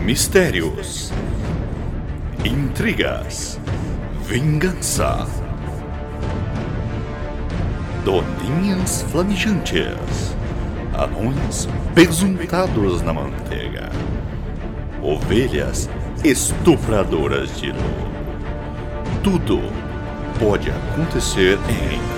Mistérios, intrigas, vingança, doninhas flamijantes, anões besuntados na manteiga, ovelhas estupradoras de lobo. Tudo pode acontecer em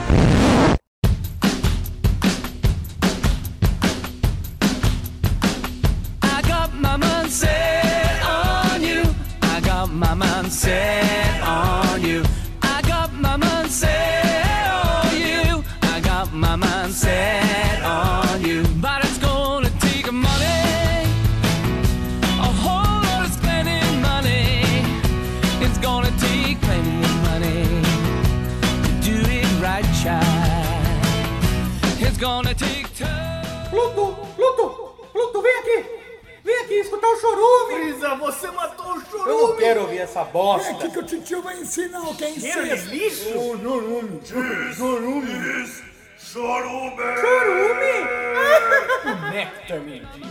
Set on you. I got my mind set on you. I got my mind set on you. But it's gonna take money, a whole lot of spending money. It's gonna take plenty of money to do it right, child. It's gonna take time. Pluto, vem aqui! Vem aqui escutar o chorume! Brisa, você matou o chorume! Eu não quero ouvir essa bosta! É aqui que o titio vai ensinar o que é ensino. Que lixo! Chorume! Chorume! O néctar, mendigo!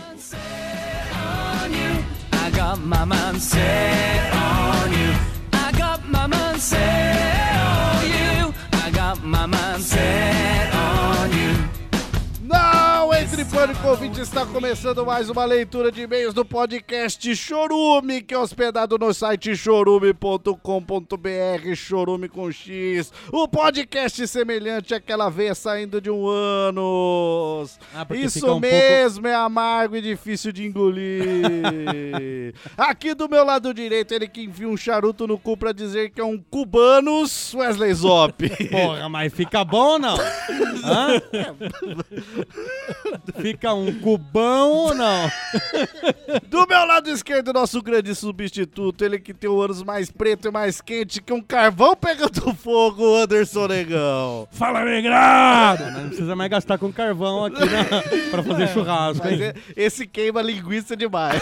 I got my mind set on you. I got my mind set on you. I got my mind set on you. Não entre pânico, ouvinte, está começando mais uma leitura de e-mails do podcast Chorume, que é hospedado no site chorume.com.br, chorume com X, o podcast semelhante àquela veia saindo de um ânus. Isso mesmo, é amargo e difícil de engolir. Aqui do meu lado direito, ele que enfia um charuto no cu pra dizer que é um cubanos, Wesley Zop. Porra, mas fica bom ou não? Hã? Fica um cubão ou não? Do meu lado esquerdo, nosso grande substituto, ele que tem o ânus mais preto e mais quente que um carvão pegando fogo, Anderson Negão. Fala, negrado! Não precisa mais gastar com carvão aqui pra fazer churrasco, Mas hein? esse queima linguiça demais.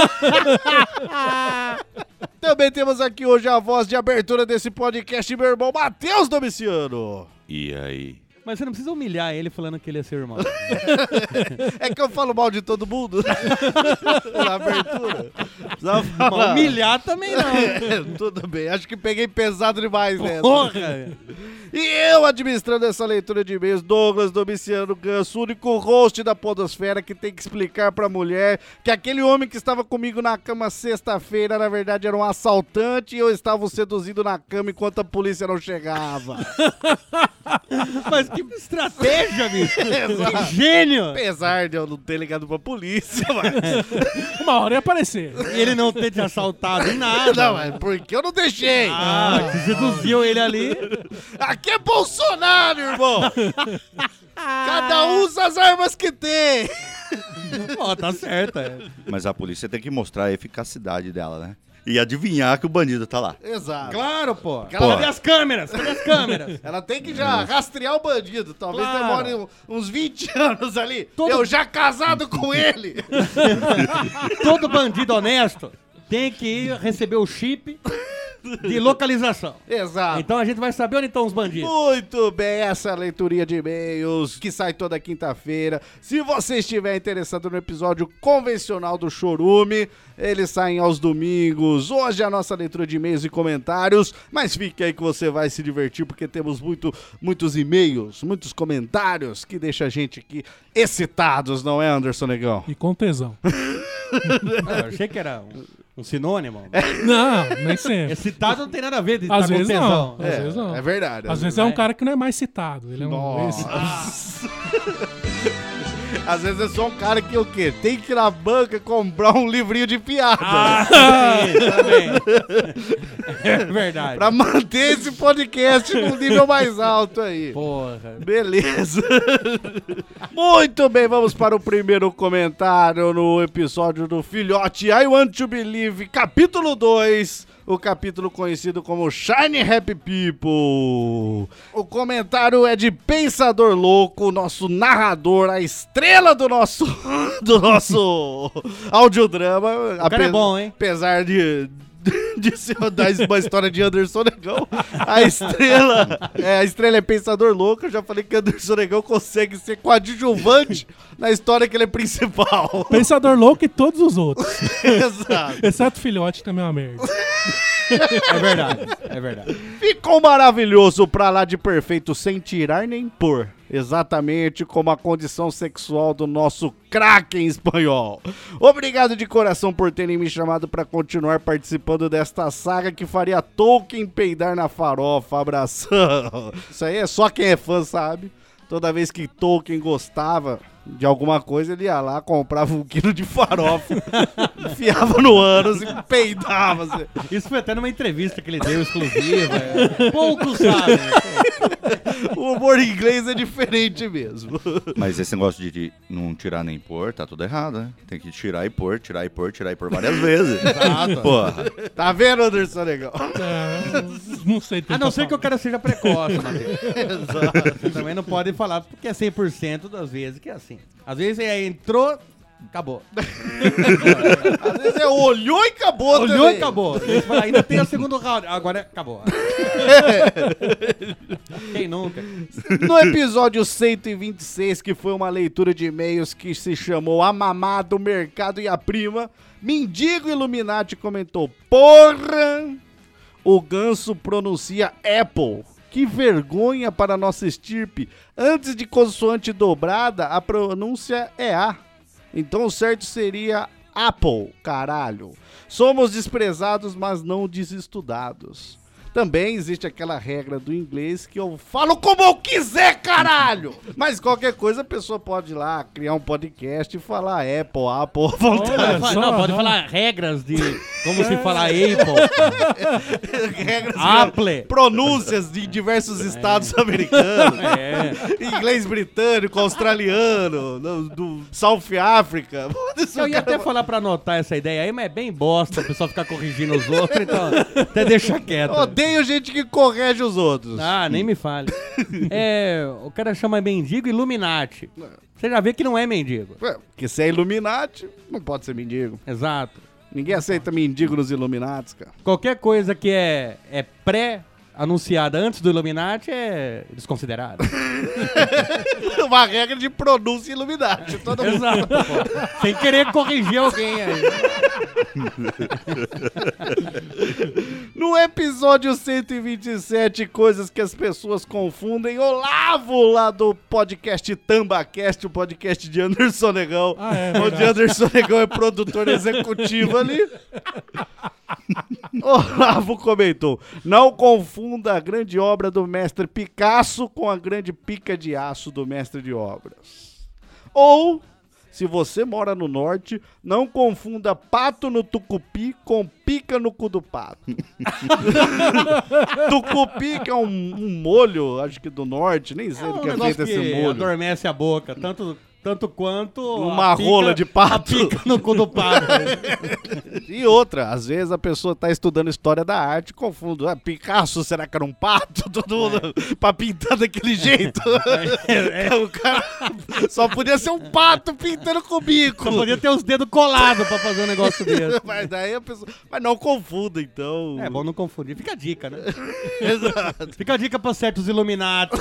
Também temos aqui hoje a voz de abertura desse podcast, meu irmão Matheus Domiciano. E aí? Mas você não precisa humilhar ele falando que ele é seu irmão. É que eu falo mal de todo mundo na abertura. Mas humilhar também não. Tudo bem, acho que peguei pesado demais nessa. Porra! E eu administrando essa leitura de e-mails, Douglas Domiciano Ganso, o único host da podosfera que tem que explicar pra mulher que aquele homem que estava comigo na cama sexta-feira, na verdade era um assaltante e eu estava o seduzindo na cama enquanto a polícia não chegava. Mas que estratégia, bicho! Que gênio! Apesar de eu não ter ligado pra polícia, mas... Uma hora ia aparecer. E ele não ter te assaltado em nada. Não, mas porque eu não deixei. Você seduziu ele ali. Aqui é Bolsonaro, irmão! Cada um usa as armas que tem! Ó, tá certo, é. Mas a polícia tem que mostrar a eficacidade dela, né? E adivinhar que o bandido tá lá. Exato. Claro, pô. Ela- Cadê as câmeras? Cadê as câmeras? Ela tem que já rastrear o bandido. Talvez Claro. demore uns 20 anos ali. Todo- Eu já casado com ele. Todo bandido honesto tem que receber o chip de localização. Exato. Então a gente vai saber onde estão os bandidos. Muito bem, essa é a leiturinha de e-mails que sai toda quinta-feira. Se você estiver interessado no episódio convencional do Chorume, eles saem aos domingos. Hoje é a nossa leitura de e-mails e comentários, mas fique aí que você vai se divertir porque temos muitos e-mails, muitos comentários que deixam a gente aqui excitados, não é, Anderson Negão? E com tesão. Eu achei que era um sinônimo. Não, nem sempre. Excitado não tem nada a ver de Às estar com vezes tesão. não. Às vezes não. É verdade. Às vezes é um cara que não é mais citado. Ele é um... Nossa. Às vezes é só um cara que o quê? Tem que ir na banca comprar um livrinho de piada. Sim, também. É verdade. Pra manter esse podcast num nível mais alto aí. Porra. Beleza. Muito bem, vamos para o primeiro comentário no episódio do Filhote I Want to Believe, capítulo 2. O capítulo conhecido como Shiny Happy People. O comentário é de Pensador Louco, nosso narrador, a estrela do nosso audiodrama. O cara é bom, hein? Apesar de disse uma história de Anderson Negão. A estrela é pensador louco. Eu já falei que Anderson Negão consegue ser coadjuvante na história que ele é principal. Pensador louco e todos os outros. Exato. Exceto o filhote, também é uma merda. É verdade, é verdade. Ficou maravilhoso pra lá de perfeito, sem tirar nem pôr. Exatamente como a condição sexual do nosso Kraken espanhol. Obrigado de coração por terem me chamado pra continuar participando desta saga que faria Tolkien peidar na farofa. Abração. Isso aí é só quem é fã, sabe? Toda vez que Tolkien gostava de alguma coisa, ele ia lá, comprava 1 quilo de farofa, enfiava no ânus e peidava. Assim. Isso foi até numa entrevista que ele deu exclusiva. Poucos sabem. O humor inglês é diferente mesmo. Mas esse negócio de não tirar nem pôr, tá tudo errado, né? Tem que tirar e pôr, tirar e pôr, tirar e pôr várias vezes. Exato. Porra. Tá vendo, Anderson Negão? Não sei. A não ser que o cara seja precoce, Matheus. Você também não pode falar porque é 100% das vezes que é assim. Às vezes entrou, acabou. Às vezes olhou e acabou Olhou também. e acabou. Ele fala, ainda tem o segundo round. Agora acabou. Quem nunca? No episódio 126, que foi uma leitura de e-mails que se chamou A Mamada, o Mercado e a Prima, Mendigo Illuminati comentou: porra, o Ganso pronuncia Apple. Que vergonha para nossa estirpe. Antes de consoante dobrada, a pronúncia é A. Então o certo seria Apple, caralho. Somos desprezados, mas não desestudados. Também existe aquela regra do inglês que eu falo como eu quiser, caralho! Mas qualquer coisa a pessoa pode ir lá, criar um podcast e falar Apple à vontade. Não, pode falar regras de como se falar Apple. Regras, Apple. pronúncias de diversos estados americanos. Inglês britânico, australiano, do South Africa. Eu ia até falar pra anotar essa ideia aí, mas é bem bosta o pessoal ficar corrigindo os outros, então até deixa quieto. Odeio gente que corrige os outros. Ah, nem me fale. O cara chama mendigo Illuminati. Você já vê que não é mendigo. Porque se é Illuminati, não pode ser mendigo. Exato. Ninguém aceita mendigo nos Illuminatis, cara. Qualquer coisa que é pré-anunciada antes do Illuminati é desconsiderado. Uma regra de pronúncia Illuminati. Todo mundo. Exato, pô. Sem querer corrigir alguém aí. No episódio 127, coisas que as pessoas confundem, Olavo, lá do podcast Tambacast, o podcast de Anderson Negão, onde Anderson Negão é produtor executivo ali. Olavo comentou: não confunda a grande obra do mestre Picasso com a grande pica de aço do mestre de obras. Ou, se você mora no norte, não confunda pato no tucupi com pica no cu do pato. Tucupi, que é um molho, acho que do norte, nem sei do que é feito esse molho. Adormece a boca, tanto quanto uma rola de pato. A pica no cu do pato. E outra, às vezes a pessoa tá estudando história da arte, confundo. Picasso, será que era um pato? Todo mundo pra pintar daquele jeito. O cara só podia ser um pato pintando com o bico. Só podia ter os dedos colados pra fazer um negócio desse. Mas daí a pessoa... Mas não confunda, então. É bom não confundir. Fica a dica, né? Exato. Fica a dica pra certos Illuminati.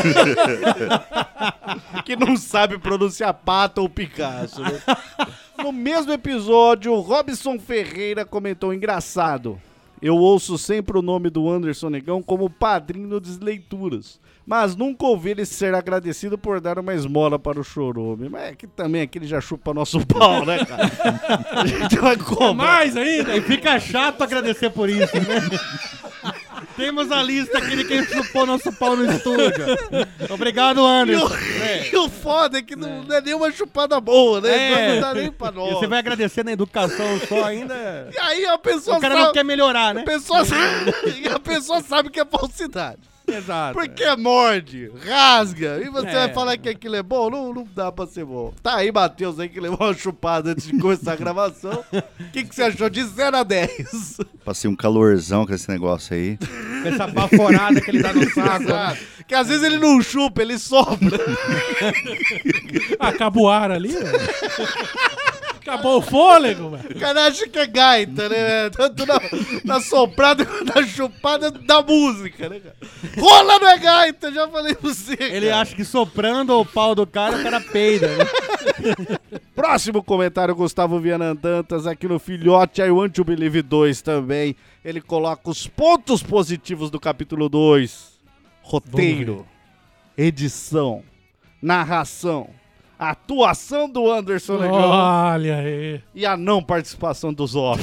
Que não sabe pronunciar pato ou Picasso, né? No mesmo episódio, o Robson Ferreira comentou: engraçado, eu ouço sempre o nome do Anderson Negão como padrinho das leituras, mas nunca ouvi ele ser agradecido por dar uma esmola para o Chorume. Mas é que também aquele já chupa nosso pau, né, cara? A gente vai cobrar. Mais ainda, e fica chato agradecer por isso, né? Temos a lista aqui de quem chupou nosso pau no estúdio. Obrigado, Anderson. E o foda é que não é nenhuma chupada boa, né? Não dá nem pra nós. E você vai agradecer na educação só ainda. E aí a pessoa O cara não quer melhorar, né? E a pessoa sabe que é falsidade. Exato. Porque morde, rasga, e você vai falar que aquilo é bom? Não dá pra ser bom. Tá aí, Matheus, aí que levou uma chupada antes de começar a gravação. O que você achou de 0 a 10? Passei um calorzão com esse negócio aí. Essa baforada que ele dá no saco. Né? Que às vezes ele não chupa, ele sopra. Acaba o ar ali, velho. Acabou o fôlego, velho. O cara acha que é gaita, né? Tanto na soprada quanto na chupada da música, né, cara? Rola não é gaita, já falei pra você. Ele cara. acha que soprando o pau do cara, o cara peida, né? Próximo comentário, Gustavo Viana Dantas, aqui no Filhote, I Want to Believe 2 também. Ele coloca os pontos positivos do capítulo 2. Roteiro, edição, narração, atuação do Anderson Negão Olha aí. e a não participação do Zop.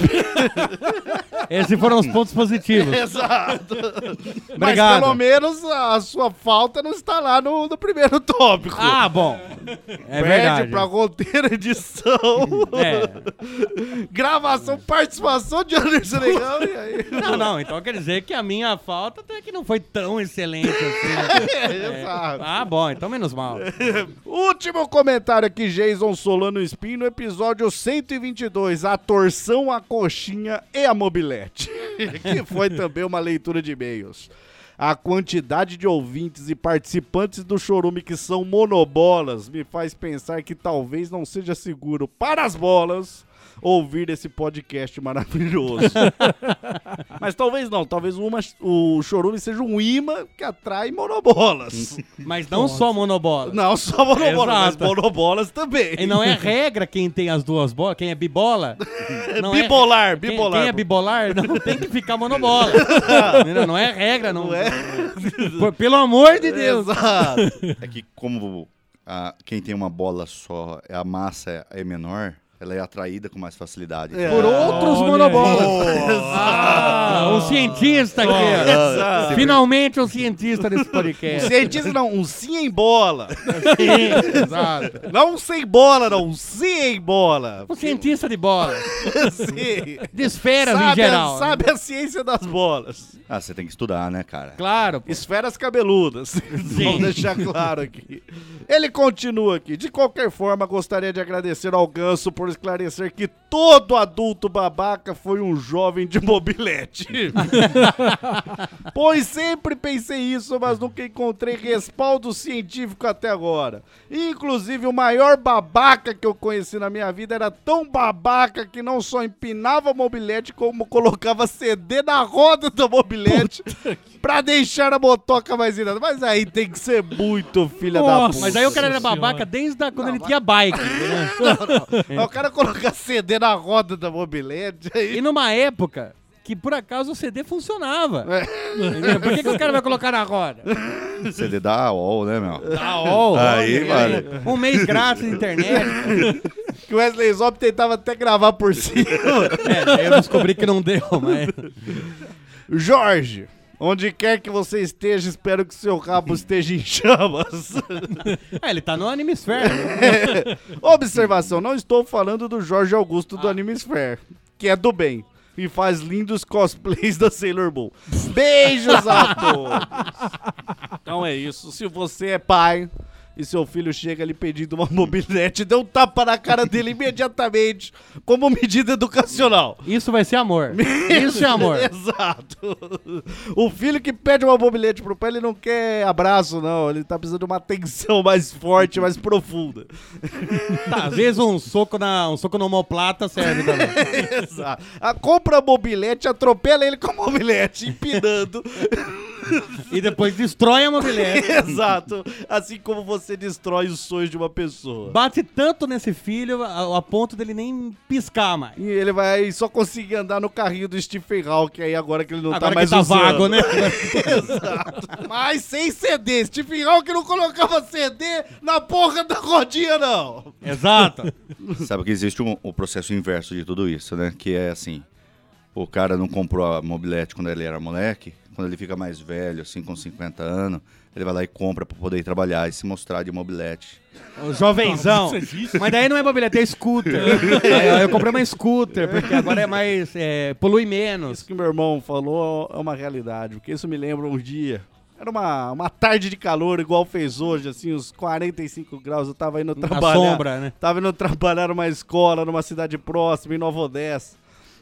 Esses foram os pontos positivos. Exato. Mas Obrigado. pelo menos a sua falta não está lá no primeiro tópico. Ah, bom. É Perde verdade. pra roteiro, edição, É. gravação, participação de Anderson Negão e aí... Não, então quer dizer que a minha falta até que não foi tão excelente assim. Exato. Ah, bom, então menos mal. Último comentário aqui, Jason Solano Spin, no episódio 122, a torção, a coxinha e a mobilete. Que foi também uma leitura de e-mails. A quantidade de ouvintes e participantes do Chorume que são monobolas me faz pensar que talvez não seja seguro para as bolas ouvir esse podcast maravilhoso. Mas talvez não, talvez o Chorume seja um imã que atrai monobolas. Mas não só monobola. Não só monobolas, mas Exato. monobolas também. E não é regra quem tem as duas bolas, quem é bibola. Não é- Bipolar, Quem, bipolar. quem é bipolar não tem que ficar monobola. Não é regra, não. Pelo amor de Deus. Exato. É que como quem tem uma bola só, a massa é menor, ela é atraída com mais facilidade. Por outros Olha monobolas. aí. Um cientista aqui. Exato. Finalmente um cientista desse podcast. Cientista não, um sim em bola. Sim, exato. Não um sem bola, não, um sim em bola. Um cientista de bola. Sim. De esferas em Sabe, geral. sabe a ciência das bolas. Ah, você tem que estudar, né, cara? Claro. pô. Esferas cabeludas. Vamos deixar claro aqui. Ele continua aqui. De qualquer forma, gostaria de agradecer ao Ganso por esclarecer que todo adulto babaca foi um jovem de mobilete. Pois sempre pensei isso, mas nunca encontrei respaldo científico até agora. Inclusive, o maior babaca que eu conheci na minha vida era tão babaca que não só empinava a mobilete, como colocava CD na roda da mobilete pra deixar a motoca mais irada. Mas aí tem que ser muito filha da Nossa. puta. Mas aí o cara era Senhora. babaca desde quando ele tinha bike. Né? O cara colocar CD na roda da mobilete aí... E numa época que por acaso o CD funcionava. Entendeu? Por que o cara vai colocar na roda? CD da AOL, né, meu? Aí, vale. Um mês grátis de internet. Que o Wesley Zop tentava até gravar por cima. Eu descobri que não deu, mas... Jorge, onde quer que você esteja, espero que seu rabo esteja em chamas. Ele tá no Animesphere. Né? Observação, não estou falando do Jorge Augusto do Animesphere, que é do bem e faz lindos cosplays da Sailor Moon. Beijos a todos. Então é isso, se você é pai e seu filho chega ali pedindo uma mobilete, dê um tapa na cara dele imediatamente, como medida educacional. Isso vai ser amor. Isso é amor. Exato. O filho que pede uma mobilete pro pai, ele não quer abraço, não. Ele tá precisando de uma atenção mais forte, mais profunda. Tá, às vezes um soco no omoplata serve também. Exato. Compra a mobilete, atropela ele com a mobilete, empinando. E depois destrói a mobilete. Exato. Assim como você destrói os sonhos de uma pessoa. Bate tanto nesse filho a ponto dele nem piscar mais. E ele vai só conseguir andar no carrinho do Stephen Hawking aí agora que ele não Agora tá mais que tá usando. vago, né? Exato. Mas sem CD. Stephen Hawking não colocava CD na porra da rodinha, não. Exato. Sabe que existe o processo inverso de tudo isso, né? Que é assim, o cara não comprou a mobilete quando ele era moleque, quando ele fica mais velho, assim, com 50 anos, ele vai lá e compra pra poder ir trabalhar e se mostrar de mobilete. O jovenzão. Isso existe? Mas daí não é mobilete, é scooter. Aí eu comprei uma scooter, porque agora é mais... polui menos. Isso que meu irmão falou é uma realidade, porque isso me lembra um dia. Era uma tarde de calor, igual fez hoje, assim, uns 45 graus. Eu tava indo trabalhar. sombra, né? Tava indo trabalhar numa escola, numa cidade próxima, em Nova Odessa.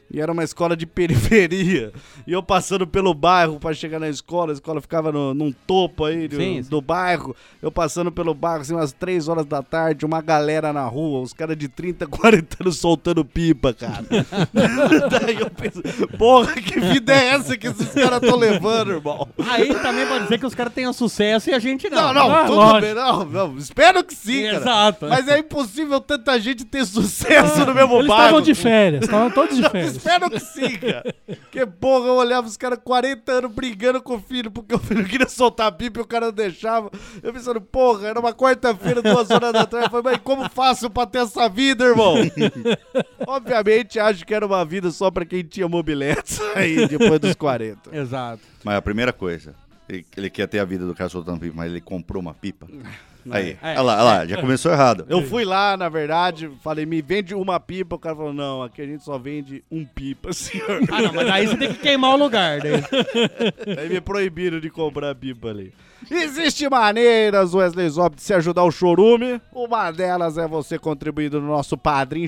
E era uma escola de periferia. E eu passando pelo bairro pra chegar na escola, a escola ficava num topo aí do bairro. Eu passando pelo bairro, assim, umas 3 horas da tarde, uma galera na rua, os caras de 30, 40 anos soltando pipa, cara. Daí eu penso, porra, que vida é essa que esses caras estão levando, irmão? Aí também pode dizer que os caras tenham sucesso e a gente não. Não, tudo lógico. bem, não, espero que sim, cara. Exato. Mas é impossível tanta gente ter sucesso no mesmo Eles bairro. estavam de férias, estavam todos de férias. Espero que sim, cara. Que porra, eu olhava os caras 40 anos brigando com o filho, porque o filho queria soltar a pipa e o cara não deixava. Eu pensando, porra, era uma quarta-feira, 2 horas da tarde. Eu falei, mas como faço pra ter essa vida, irmão? Obviamente, acho que era uma vida só pra quem tinha mobiletes aí, depois dos 40. Exato. Mas a primeira coisa, ele quer ter a vida do cara soltando pipa, mas ele comprou uma pipa. Aí, olha lá, já começou errado. Eu fui lá, na verdade, falei, me vende uma pipa. O cara falou, não, aqui a gente só vende um pipa, senhor. Ah, não, mas aí você tem que queimar o lugar, né? Aí me proibiram de comprar pipa ali. Existem maneiras, Wesley Zop, de se ajudar o Chorume. Uma delas é você contribuindo no nosso padrim,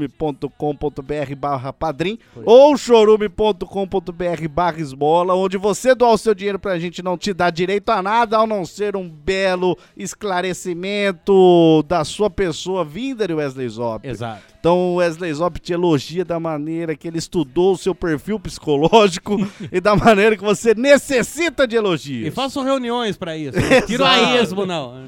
chorume.com.br/padrim ou chorume.com.br/esmola, onde você doar o seu dinheiro pra gente não te dar direito a nada, ao não ser um belo esclarecimento da sua pessoa vinda de Wesley Zop. Exato. Então o Wesley Zop te elogia da maneira que ele estudou o seu perfil psicológico e da maneira que você necessita de elogios. E façam reuniões pra isso. Não tiro a esmo, não.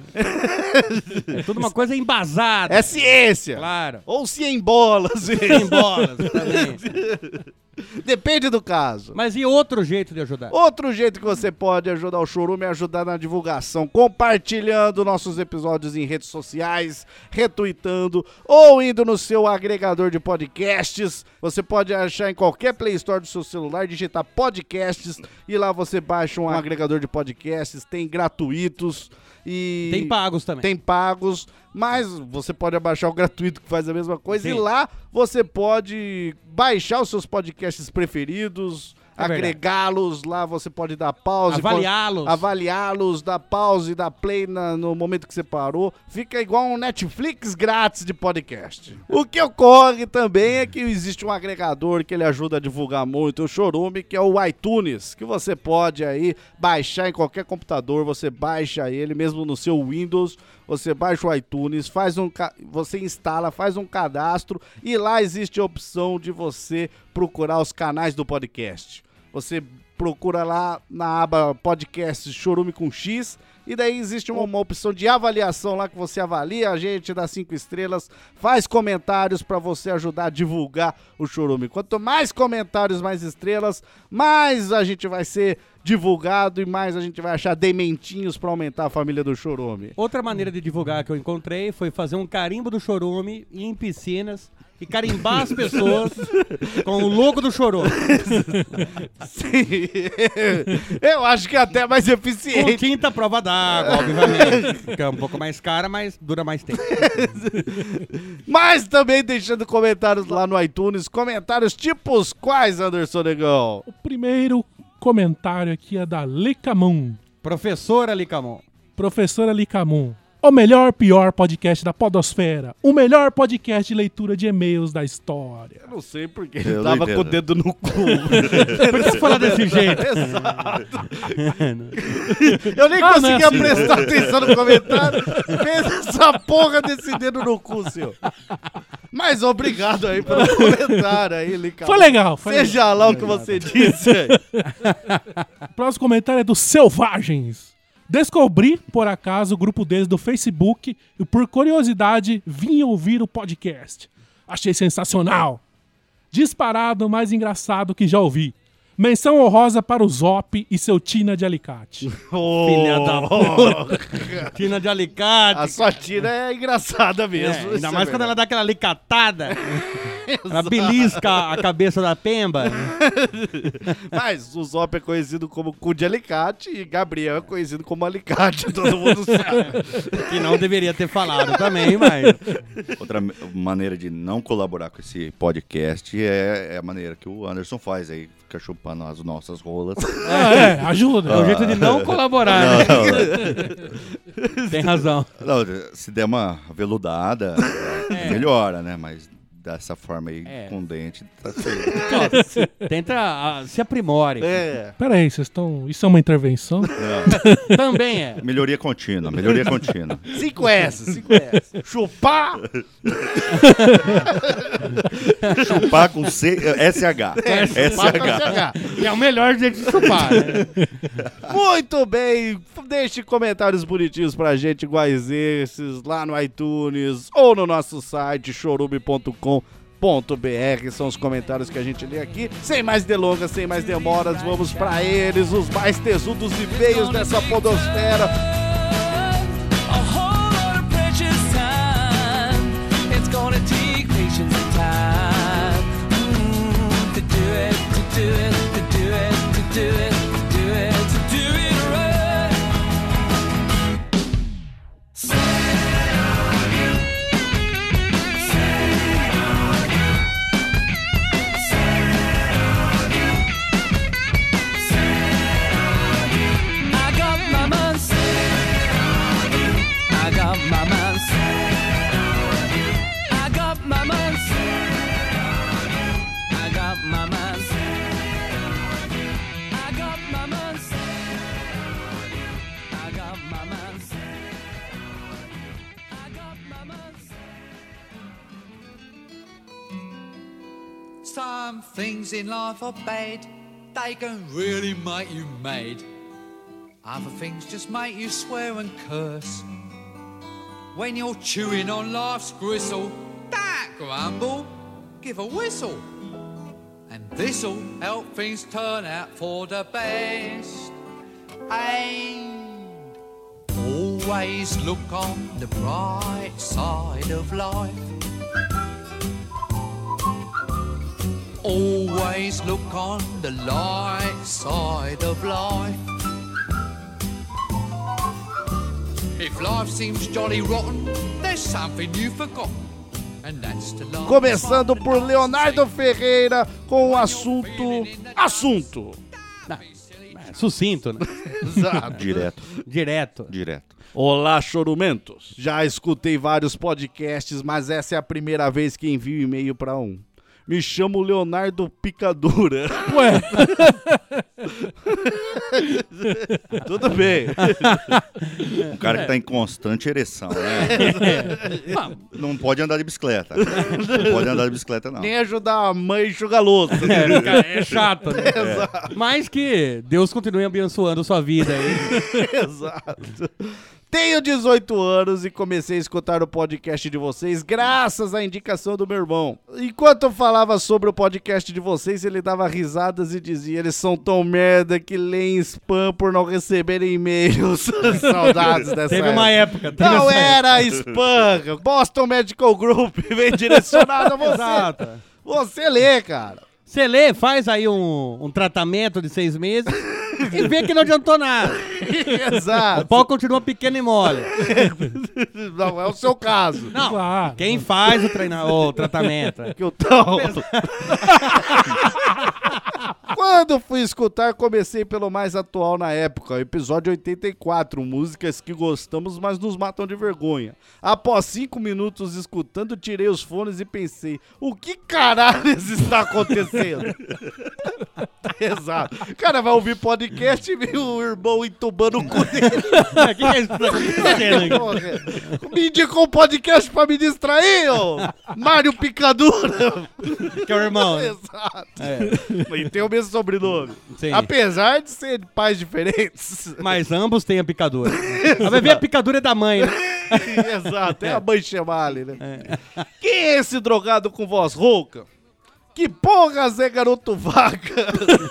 É tudo uma coisa embasada. É ciência. Claro. Ou ciembolas. Sem bolas também. Depende do caso. Mas e outro jeito de ajudar? Outro jeito que você pode ajudar o Chorume é ajudar na divulgação, compartilhando nossos episódios em redes sociais, retweetando ou indo no seu agregador de podcasts. Você pode achar em qualquer Play Store do seu celular, digitar podcasts e lá você baixa um agregador de podcasts, tem gratuitos e... Tem pagos também. Tem pagos, mas você pode abaixar o gratuito que faz a mesma coisa. Sim. E lá você pode baixar os seus podcasts preferidos, agregá-los, lá você pode dar pause. Avaliá-los, dar pause, dar play no momento que você parou. Fica igual um Netflix grátis de podcast. O que ocorre também é que existe um agregador que ele ajuda a divulgar muito o Chorume, que é o iTunes, que você pode aí baixar em qualquer computador, você baixa ele mesmo no seu Windows, você baixa o iTunes, você instala, faz um cadastro e lá existe a opção de você procurar os canais do podcast. Você procura lá na aba podcast Chorume com X e daí existe uma opção de avaliação lá que você avalia a gente, dá 5 estrelas, faz comentários para você ajudar a divulgar o Chorume. Quanto mais comentários, mais estrelas, mais a gente vai ser divulgado e mais a gente vai achar dementinhos pra aumentar a família do Chorume. Outra maneira de divulgar que eu encontrei foi fazer um carimbo do Chorume em piscinas e carimbar as pessoas com o logo do Chorume. Sim, eu acho que é até mais Com eficiente. tinta à prova d'água, obviamente. Que é um pouco mais cara, mas dura mais tempo. Mas também deixando comentários lá no iTunes, comentários tipos quais, Anderson Negão? O primeiro comentário aqui é da Licamon. Professora Licamon. Professora Licamon. O melhor, pior podcast da podosfera. O melhor podcast de leitura de e-mails da história. Eu não sei porque Eu ele não tava entendo. com o dedo no cu. Por que falar desse jeito? Exato. Eu nem não é conseguia assim. prestar atenção no comentário. Fez essa porra desse dedo no cu, seu. Mas obrigado aí pelo comentário aí, Licamon. Foi legal. Foi Seja lá o que você disse aí. O próximo comentário é dos Selvagens. Descobri, por acaso, o grupo deles do Facebook e, por curiosidade, vim ouvir o podcast. Achei sensacional. Disparado, mais engraçado que já ouvi. Menção honrosa para o Zop e seu Tina de alicate. Filha da porra. Tina de alicate. A sua tira é engraçada mesmo. Ainda mais quando ela dá aquela alicatada. Ela belisca a cabeça da Pemba. Mas o Zop é conhecido como cu de alicate e Gabriel é conhecido como alicate, todo mundo sabe. Que não deveria ter falado também, mas... Outra maneira de não colaborar com esse podcast é a maneira que o Anderson faz aí, fica chupando as nossas rolas. Ajuda. É um jeito de não colaborar, né? Tem razão. Não, se der uma veludada, melhora, né? Mas dessa forma aí, É. com dente, tá certo. Tenta se aprimore. Pera aí, vocês estão... Isso é uma intervenção? Também é. Melhoria contínua, melhoria contínua. 5S. Chupar! Chupar com SH. SH. É o melhor jeito de chupar, né? Muito bem, deixe comentários bonitinhos pra gente, iguais esses, lá no iTunes ou no nosso site, chorume.com.br. São os comentários que a gente lê aqui. Sem mais delongas, sem mais demoras, vamos pra eles, os mais tesudos e-mails dessa podosfera. A whole lot of precious time. It's gonna take patience and time to do it, to do it, to do it, to do it, to do it, to do it right. I got my mind set on you. I got my mind set. I got my mind set on you. I got my mind set. I got my mind set on you. I got my mind set. I got my mind set. Some things in life are bad, they can really make you mad. Other things just make you swear and curse. When you're chewing on life's gristle, don't grumble, give a whistle. And this'll help things turn out for the best. And always look on the bright side of life. Always look on the light side of life. If life seems jolly rotten, there's something you've forgotten. And that's to laugh. Começando por Leonardo Ferreira com o assunto... Sucinto, né? Exato. Direto. Direto. Olá, chorumentos. Já escutei vários podcasts, mas essa é a primeira vez que envio e-mail pra um. Me chamo Leonardo Picadura. Ué, Tudo bem. Um cara que tá em constante ereção, né? Não pode andar de bicicleta. Não pode andar de bicicleta, não. Nem ajudar a mãe a enxugar louça. É chato, né? Mas que Deus continue abençoando sua vida aí. Exato. Tenho 18 anos e comecei a escutar o podcast de vocês graças à indicação do meu irmão. Enquanto eu falava sobre o podcast de vocês, ele dava risadas e dizia: eles são tão merda que leem spam por não receberem e-mails. Saudades dessa Teve uma época. Não era spam. Boston Medical Group vem direcionado a você. Exato. Você lê, cara. Você lê, faz aí um tratamento de 6 meses e vê que não adiantou nada. O Exato. pau continua pequeno e mole. Não é o seu caso. Não, claro. quem faz o tratamento? Que eu tô... Quando fui escutar, comecei pelo mais atual na época, o episódio 84, músicas que gostamos, mas nos matam de vergonha. Após 5 minutos escutando, tirei os fones e pensei: o que caralho está acontecendo? Exato. O cara vai ouvir podcast e vê o irmão entubando o cu dele. O que é isso que tá acontecendo? Porra. Me indicou um podcast pra me distrair, ô Mário Picadura. Que é o irmão, né? Exato. E tem o mesmo sobrenome. Sim. Apesar de ser de pais diferentes. Mas ambos têm a picadura. A bebê a picadura é da mãe, né? Exato, é a mãe chamale, né? Quem é esse drogado com voz rouca? Que porra, Zé Garoto Vaca?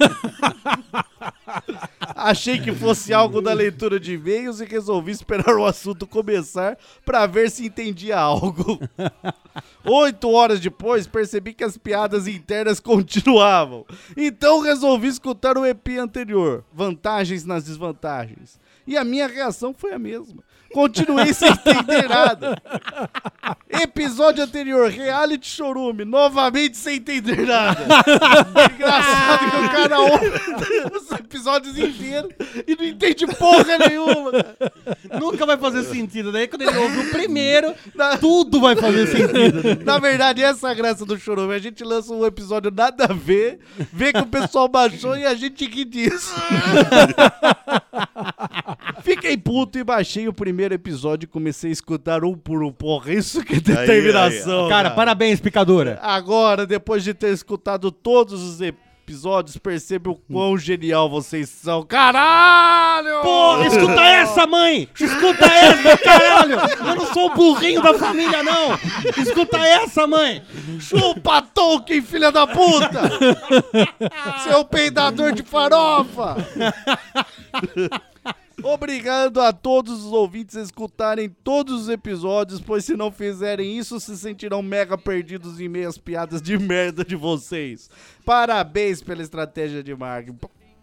Achei que fosse algo da leitura de e-mails e resolvi esperar o assunto começar pra ver se entendia algo. 8 horas depois, percebi que as piadas internas continuavam. Então resolvi escutar o EP anterior, Vantagens nas Desvantagens. E a minha reação foi a mesma. Continuei sem entender nada. Episódio anterior, reality chorume, novamente sem entender nada. Engraçado que o cara ouve os episódios inteiros e não entende porra nenhuma. Nunca vai fazer sentido. Daí quando ele ouve o primeiro, tudo vai fazer sentido. Na verdade, essa é a graça do chorume. A gente lança um episódio nada a ver, vê que o pessoal baixou e a gente ri disso. Fiquei puto e baixei o primeiro episódio e comecei a escutar um por um. Porra, isso que é determinação. Cara, parabéns, picadura. Agora, depois de ter escutado todos os episódios, percebe o quão genial vocês são. Caralho! Porra, escuta essa, mãe! Escuta essa, caralho! Eu não sou o burrinho da família, não! Escuta essa, mãe! Chupa Tolkien, filha da puta! Seu peidador de farofa! Obrigado a todos os ouvintes a escutarem todos os episódios, pois se não fizerem isso, se sentirão mega perdidos em meio às piadas de merda de vocês. Parabéns pela estratégia de marketing.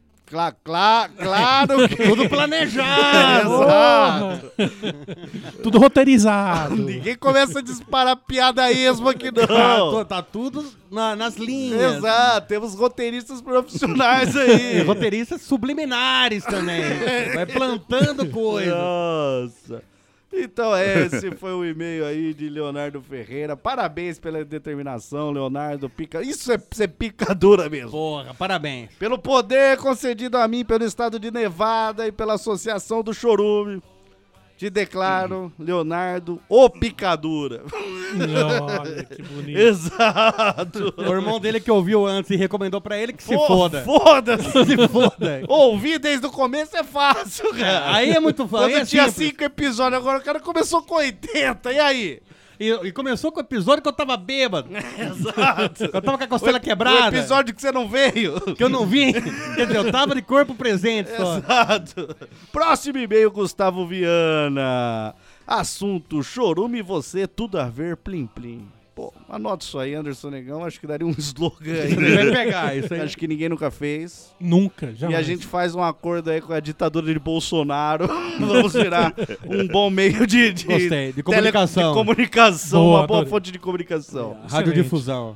Claro que... Tudo planejado! Exato. Tudo roteirizado. Ninguém começa a disparar piada esmo aqui, não. Tá tudo nas linhas. Exato, temos roteiristas profissionais aí. E roteiristas subliminares também. Vai plantando coisa. Nossa. Então esse foi o e-mail aí de Leonardo Ferreira. Parabéns pela determinação, Leonardo. Isso é ser picadura mesmo. Porra, parabéns. Pelo poder concedido a mim pelo estado de Nevada e pela associação do Chorume, te declaro, Leonardo, o picadura. Olha, que bonito. Exato. O irmão dele que ouviu antes e recomendou pra ele que se foda. Foda-se. Se foda. Ouvir desde o começo é fácil, cara. Aí é muito fácil. Quando tinha 5 episódios, agora o cara começou com 80, e aí? E começou com o episódio que eu tava bêbado. Exato. Que eu tava com a costela quebrada. O episódio que você não veio. Que eu não vi. Quer dizer, eu tava de corpo presente só. Exato. Próximo e-mail, Gustavo Viana. Assunto, Chorume e você, tudo a ver, plim plim. Pô, anota isso aí, Anderson Negão. Acho que daria um slogan aí. Ele vai pegar isso aí. Acho que ninguém nunca fez. Nunca, jamais. E a gente faz um acordo aí com a ditadura de Bolsonaro. Vamos virar um bom meio de Gostei, de comunicação. De comunicação, Boa, uma boa adorei. fonte de comunicação. Radiodifusão.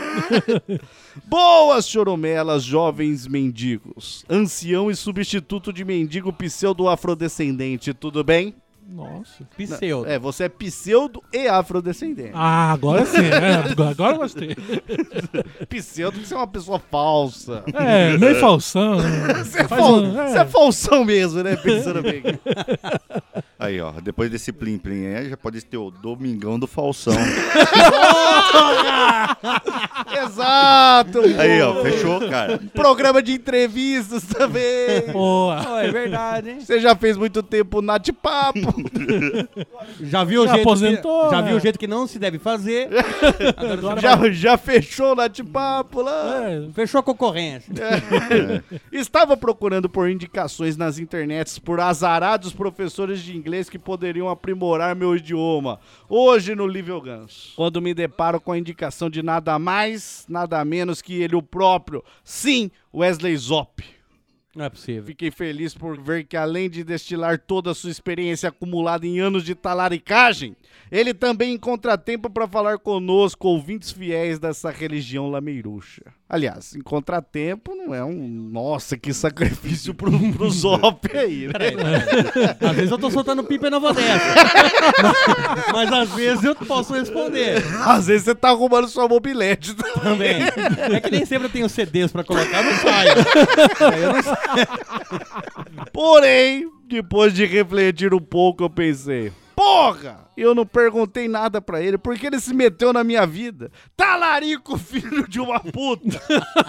Boas chorumelas, jovens mendigos. Ancião e substituto de mendigo pseudo-afrodescendente, tudo bem? Nossa. Pseudo. Você é pseudo e afrodescendente. Ah, agora sim. Agora eu gostei. Pseudo que você é uma pessoa falsa. É, meio falsão. Né? Você Faz é falsão mesmo, né? Pensando bem. Aí, ó, depois desse plim-plim aí, já pode ter o Domingão do Falsão. Exato. Aí, ó, fechou, cara. Programa de entrevistas também. Boa. É verdade, hein? Você já fez muito tempo Nath Papo. Já viu o Já jeito aposentou, já né? viu o jeito que não se deve fazer. Agora Já fechou o Nath Papo lá. fechou a concorrência. Estava procurando por indicações nas internets por azarados professores de inglês que poderiam aprimorar meu idioma. Hoje no Nível Ganso. Quando me deparo com a indicação de nada mais, nada menos que ele o próprio. Sim, Wesley Zop. Não é possível. Fiquei feliz por ver que, além de destilar toda a sua experiência acumulada em anos de talaricagem, ele também encontra tempo para falar conosco, ouvintes fiéis dessa religião lameiruxa. Aliás, encontrar tempo não é um... Nossa, que sacrifício pro Zop aí, né? Peraí. Às vezes eu tô soltando pipa e não vou dessa. Mas às vezes eu posso responder Às vezes você tá arrumando sua mobilete. também. É que nem sempre eu tenho CDs pra colocar, não saio. Aí eu não saio. Porém, depois de refletir um pouco, eu pensei... Porra! Eu não perguntei nada pra ele, porque ele se meteu na minha vida. Talarico, filho de uma puta!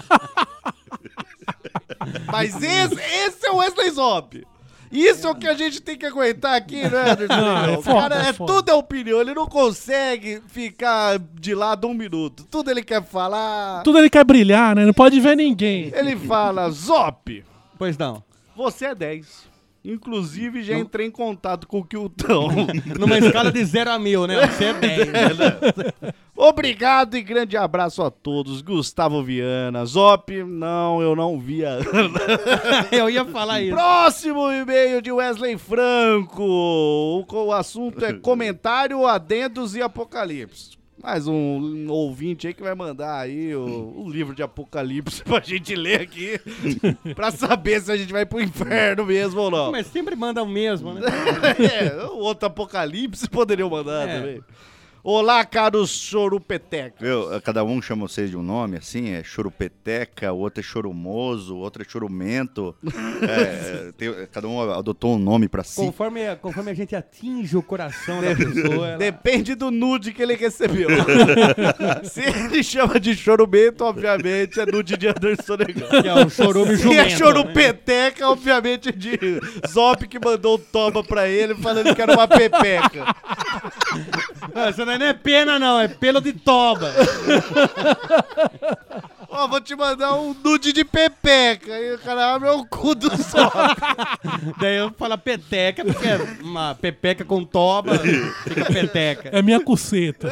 Mas esse é o Wesley Zop. Isso é o que a gente tem que aguentar aqui, né, Anderson? Não, é O foda, cara, é foda. tudo é opinião, ele não consegue ficar de lado um minuto. Tudo ele quer falar. Tudo ele quer brilhar, né? Não pode ver ninguém. Ele fala, Zop, Pois não. você é 10. Inclusive, já entrei em contato com o Quiltão. Numa escala de 0 a 1000, né? Você é 10. Obrigado e grande abraço a todos. Gustavo Viana. Zop, não, eu não vi a Ana. Eu ia falar isso. Próximo e-mail de Wesley Franco. O assunto é comentário, adendos e apocalipse. Mais um ouvinte aí que vai mandar aí o livro de Apocalipse pra gente ler aqui. Pra saber se a gente vai pro inferno mesmo ou não. Mas sempre manda o mesmo, né? O outro Apocalipse poderiam mandar também. Olá, caros chorupeteca. Cada um chama vocês de um nome, assim, é chorupeteca, o outro é chorumoso, o outro é chorumento. Cada um adotou um nome pra si. Conforme a gente atinge o coração da pessoa... ela- Depende do nude que ele recebeu. Se ele chama de chorumento, obviamente é nude de Anderson Negão. Que é o chorume Se jumento. é chorupeteca, obviamente é de Zop que mandou um toba pra ele falando que era uma pepeca. Isso não é pena, não. É pelo de toba. Ó, vou te mandar um nude de pepeca. E o cara abre o cu do Zop. Daí eu falo peteca, porque é uma pepeca com toba, fica peteca. É minha cuceta.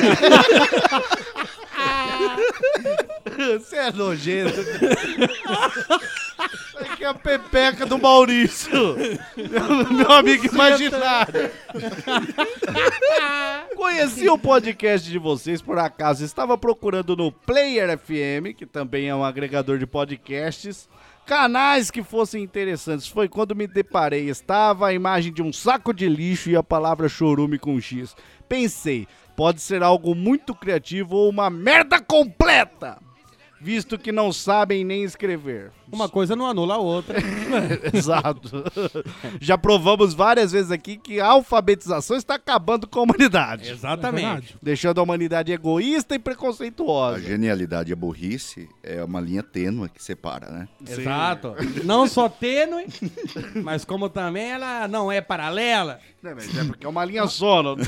Você é nojento. Isso aqui é a pepeca do Maurício. Meu amigo imaginário. Conheci o podcast de vocês por acaso. Estava procurando no Player FM, que também é um agregador de podcasts, canais que fossem interessantes. Foi quando me deparei. Estava a imagem de um saco de lixo e a palavra chorume com X. Pensei, pode ser algo muito criativo ou uma merda completa, visto que não sabem nem escrever. Uma coisa não anula a outra. Exato. Já provamos várias vezes aqui que a alfabetização está acabando com a humanidade. Exatamente. Deixando a humanidade egoísta e A preconceituosa. genialidade e a burrice é uma linha tênue que separa, né? Exato. Não só tênue, mas como também ela não é paralela. Não, mas é porque é uma linha só. Não...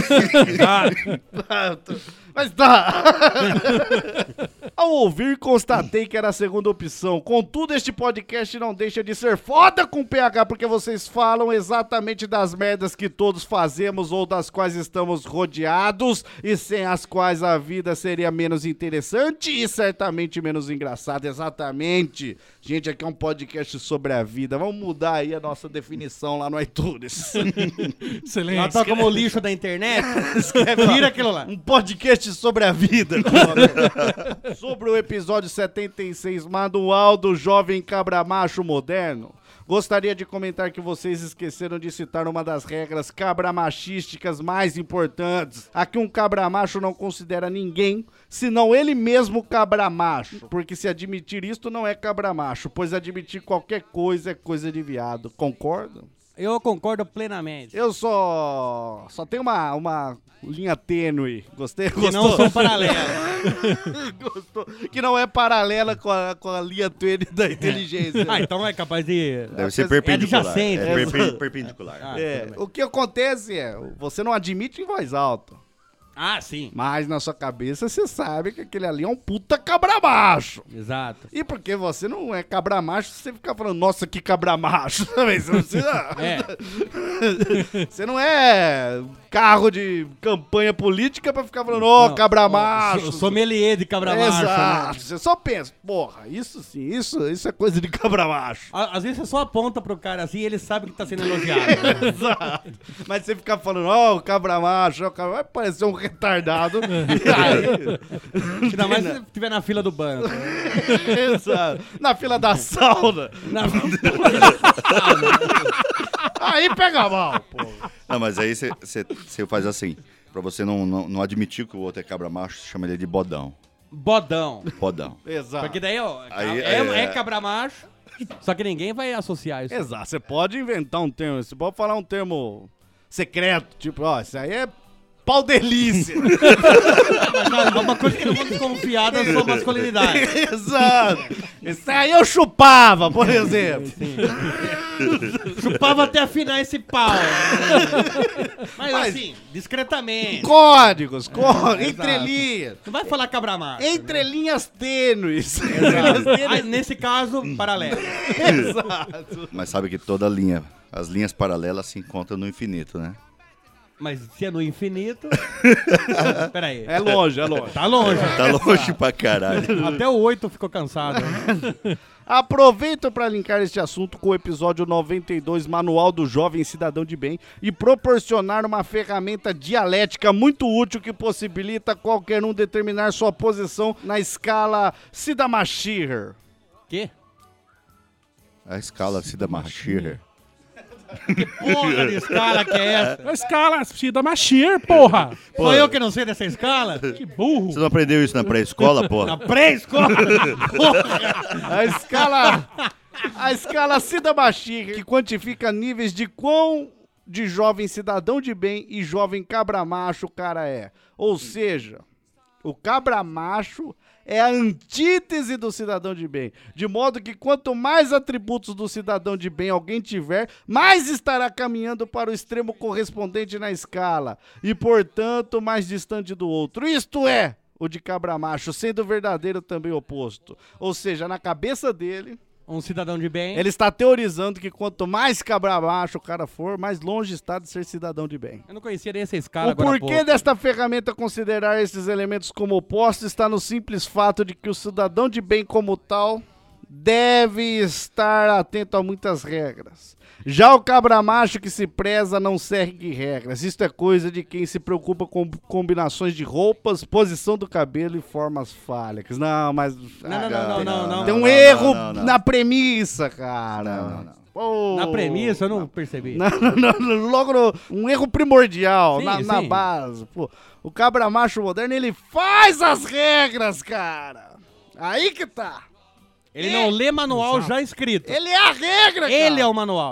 Exato. Mas tá. Ao ouvir, constatei que era a segunda opção. Contudo, este podcast não deixa de ser foda com PH, porque vocês falam exatamente das merdas que todos fazemos ou das quais estamos rodeados e sem as quais a vida seria menos interessante e certamente menos engraçada. Exatamente. Gente, aqui é um podcast sobre a vida. Vamos mudar aí a nossa definição lá no iTunes. Excelente. Ela tá como o lixo da internet. Tira aquilo lá. Um podcast sobre a vida. Sobre o episódio 76, manual do jovem cabra macho moderno. Gostaria de comentar que vocês esqueceram de citar uma das regras cabra-machísticas mais importantes. Aqui um cabra-macho não considera ninguém, senão ele mesmo cabra-macho. Porque se admitir isto não é cabra-macho, pois admitir qualquer coisa é coisa de viado. Concordam? Eu concordo plenamente. Eu só tenho uma linha tênue. Gostei? Que não são paralelas. Gostou? Que não é paralela com a linha tênue da inteligência. Ah, então é capaz de... Deve ser perpendicular. adjacente. Perpendicular. Ah, É, tudo bem. o que acontece é, você não admite em voz alta, Ah, sim. mas na sua cabeça você sabe que aquele ali é um puta cabra macho. Exato. E porque você não é cabra macho, você fica falando, nossa, que cabra macho. Também, você não precisa... É. Você não é carro de campanha política pra ficar falando, ó, Não, cabra macho. Sommelier de cabra macho. Exato. Né? Você só pensa, porra, isso sim, isso é coisa de cabra macho. Às vezes você só aponta pro cara assim e ele sabe que tá sendo elogiado. Né? Exato. Mas você ficar falando, ó, o cabra macho, ó, o cabra... vai parecer um retardado. E aí... Ainda mais se você estiver na fila do banco. Exato. Na fila da sauna. Na... Aí pega mal, pô. Não, mas aí você faz assim. Pra você não admitir que o outro é cabra macho, você chama ele de bodão. Bodão. Bodão. Exato. Porque daí, ó, Aí, é cabra macho, só que ninguém vai associar isso. Exato. Você pode inventar um termo, você pode falar um termo secreto, tipo, ó, isso aí é Pau delícia. É uma coisa que não vou desconfiar da sua masculinidade. Exato. Esse aí eu chupava, por exemplo. Chupava até afinar esse pau. Mas assim, discretamente. Códigos, Exato. entrelinhas. Não vai falar cabra macho. Entre linhas tênues. Ah, nesse caso, paralelo. Exato. Mas sabe que as linhas paralelas se encontram no infinito, né? Mas se é no infinito... Peraí. É longe, é longe. Tá longe. Tá longe pra caralho. Até o 8 ficou cansado. Né? Aproveito para linkar este assunto com o episódio 92, Manual do Jovem Cidadão de Bem, e proporcionar uma ferramenta dialética muito útil que possibilita qualquer um determinar sua posição na escala Sidamashir. Quê? A escala Sidamashir. Que porra de escala que é essa? A escala Cida Machir, porra! Sou eu que não sei dessa escala? Que burro! Você não aprendeu isso na pré-escola, pô? Na pré-escola? A escala Sidamashir, que quantifica níveis de quão de jovem cidadão de bem e jovem cabra macho o cara é. Ou seja, o cabra macho é a antítese do cidadão de bem. De modo que quanto mais atributos do cidadão de bem alguém tiver, mais estará caminhando para o extremo correspondente na escala. E, portanto, mais distante do outro. Isto é, o de cabra macho, sendo o verdadeiro também oposto. Ou seja, na cabeça dele... Um cidadão de bem. Ele está teorizando que quanto mais cabra macho o cara for, mais longe está de ser cidadão de bem. Eu não conhecia nem essa escala O agora há porquê pouco. desta ferramenta considerar esses elementos como opostos está no simples fato de que o cidadão de bem como tal deve estar atento a muitas regras. Já o cabra macho que se preza não segue regras. Isto é coisa de quem se preocupa com combinações de roupas, posição do cabelo e formas fálicas. Não, mas... Não. Tem um erro na premissa, cara. Pô. Na premissa eu não percebi. Logo um erro primordial Sim, na sim. base. Pô, o cabra macho moderno, ele faz as regras, cara. Aí que tá. Ele não lê manual já escrito. Ele é a regra, cara. Ele é o manual.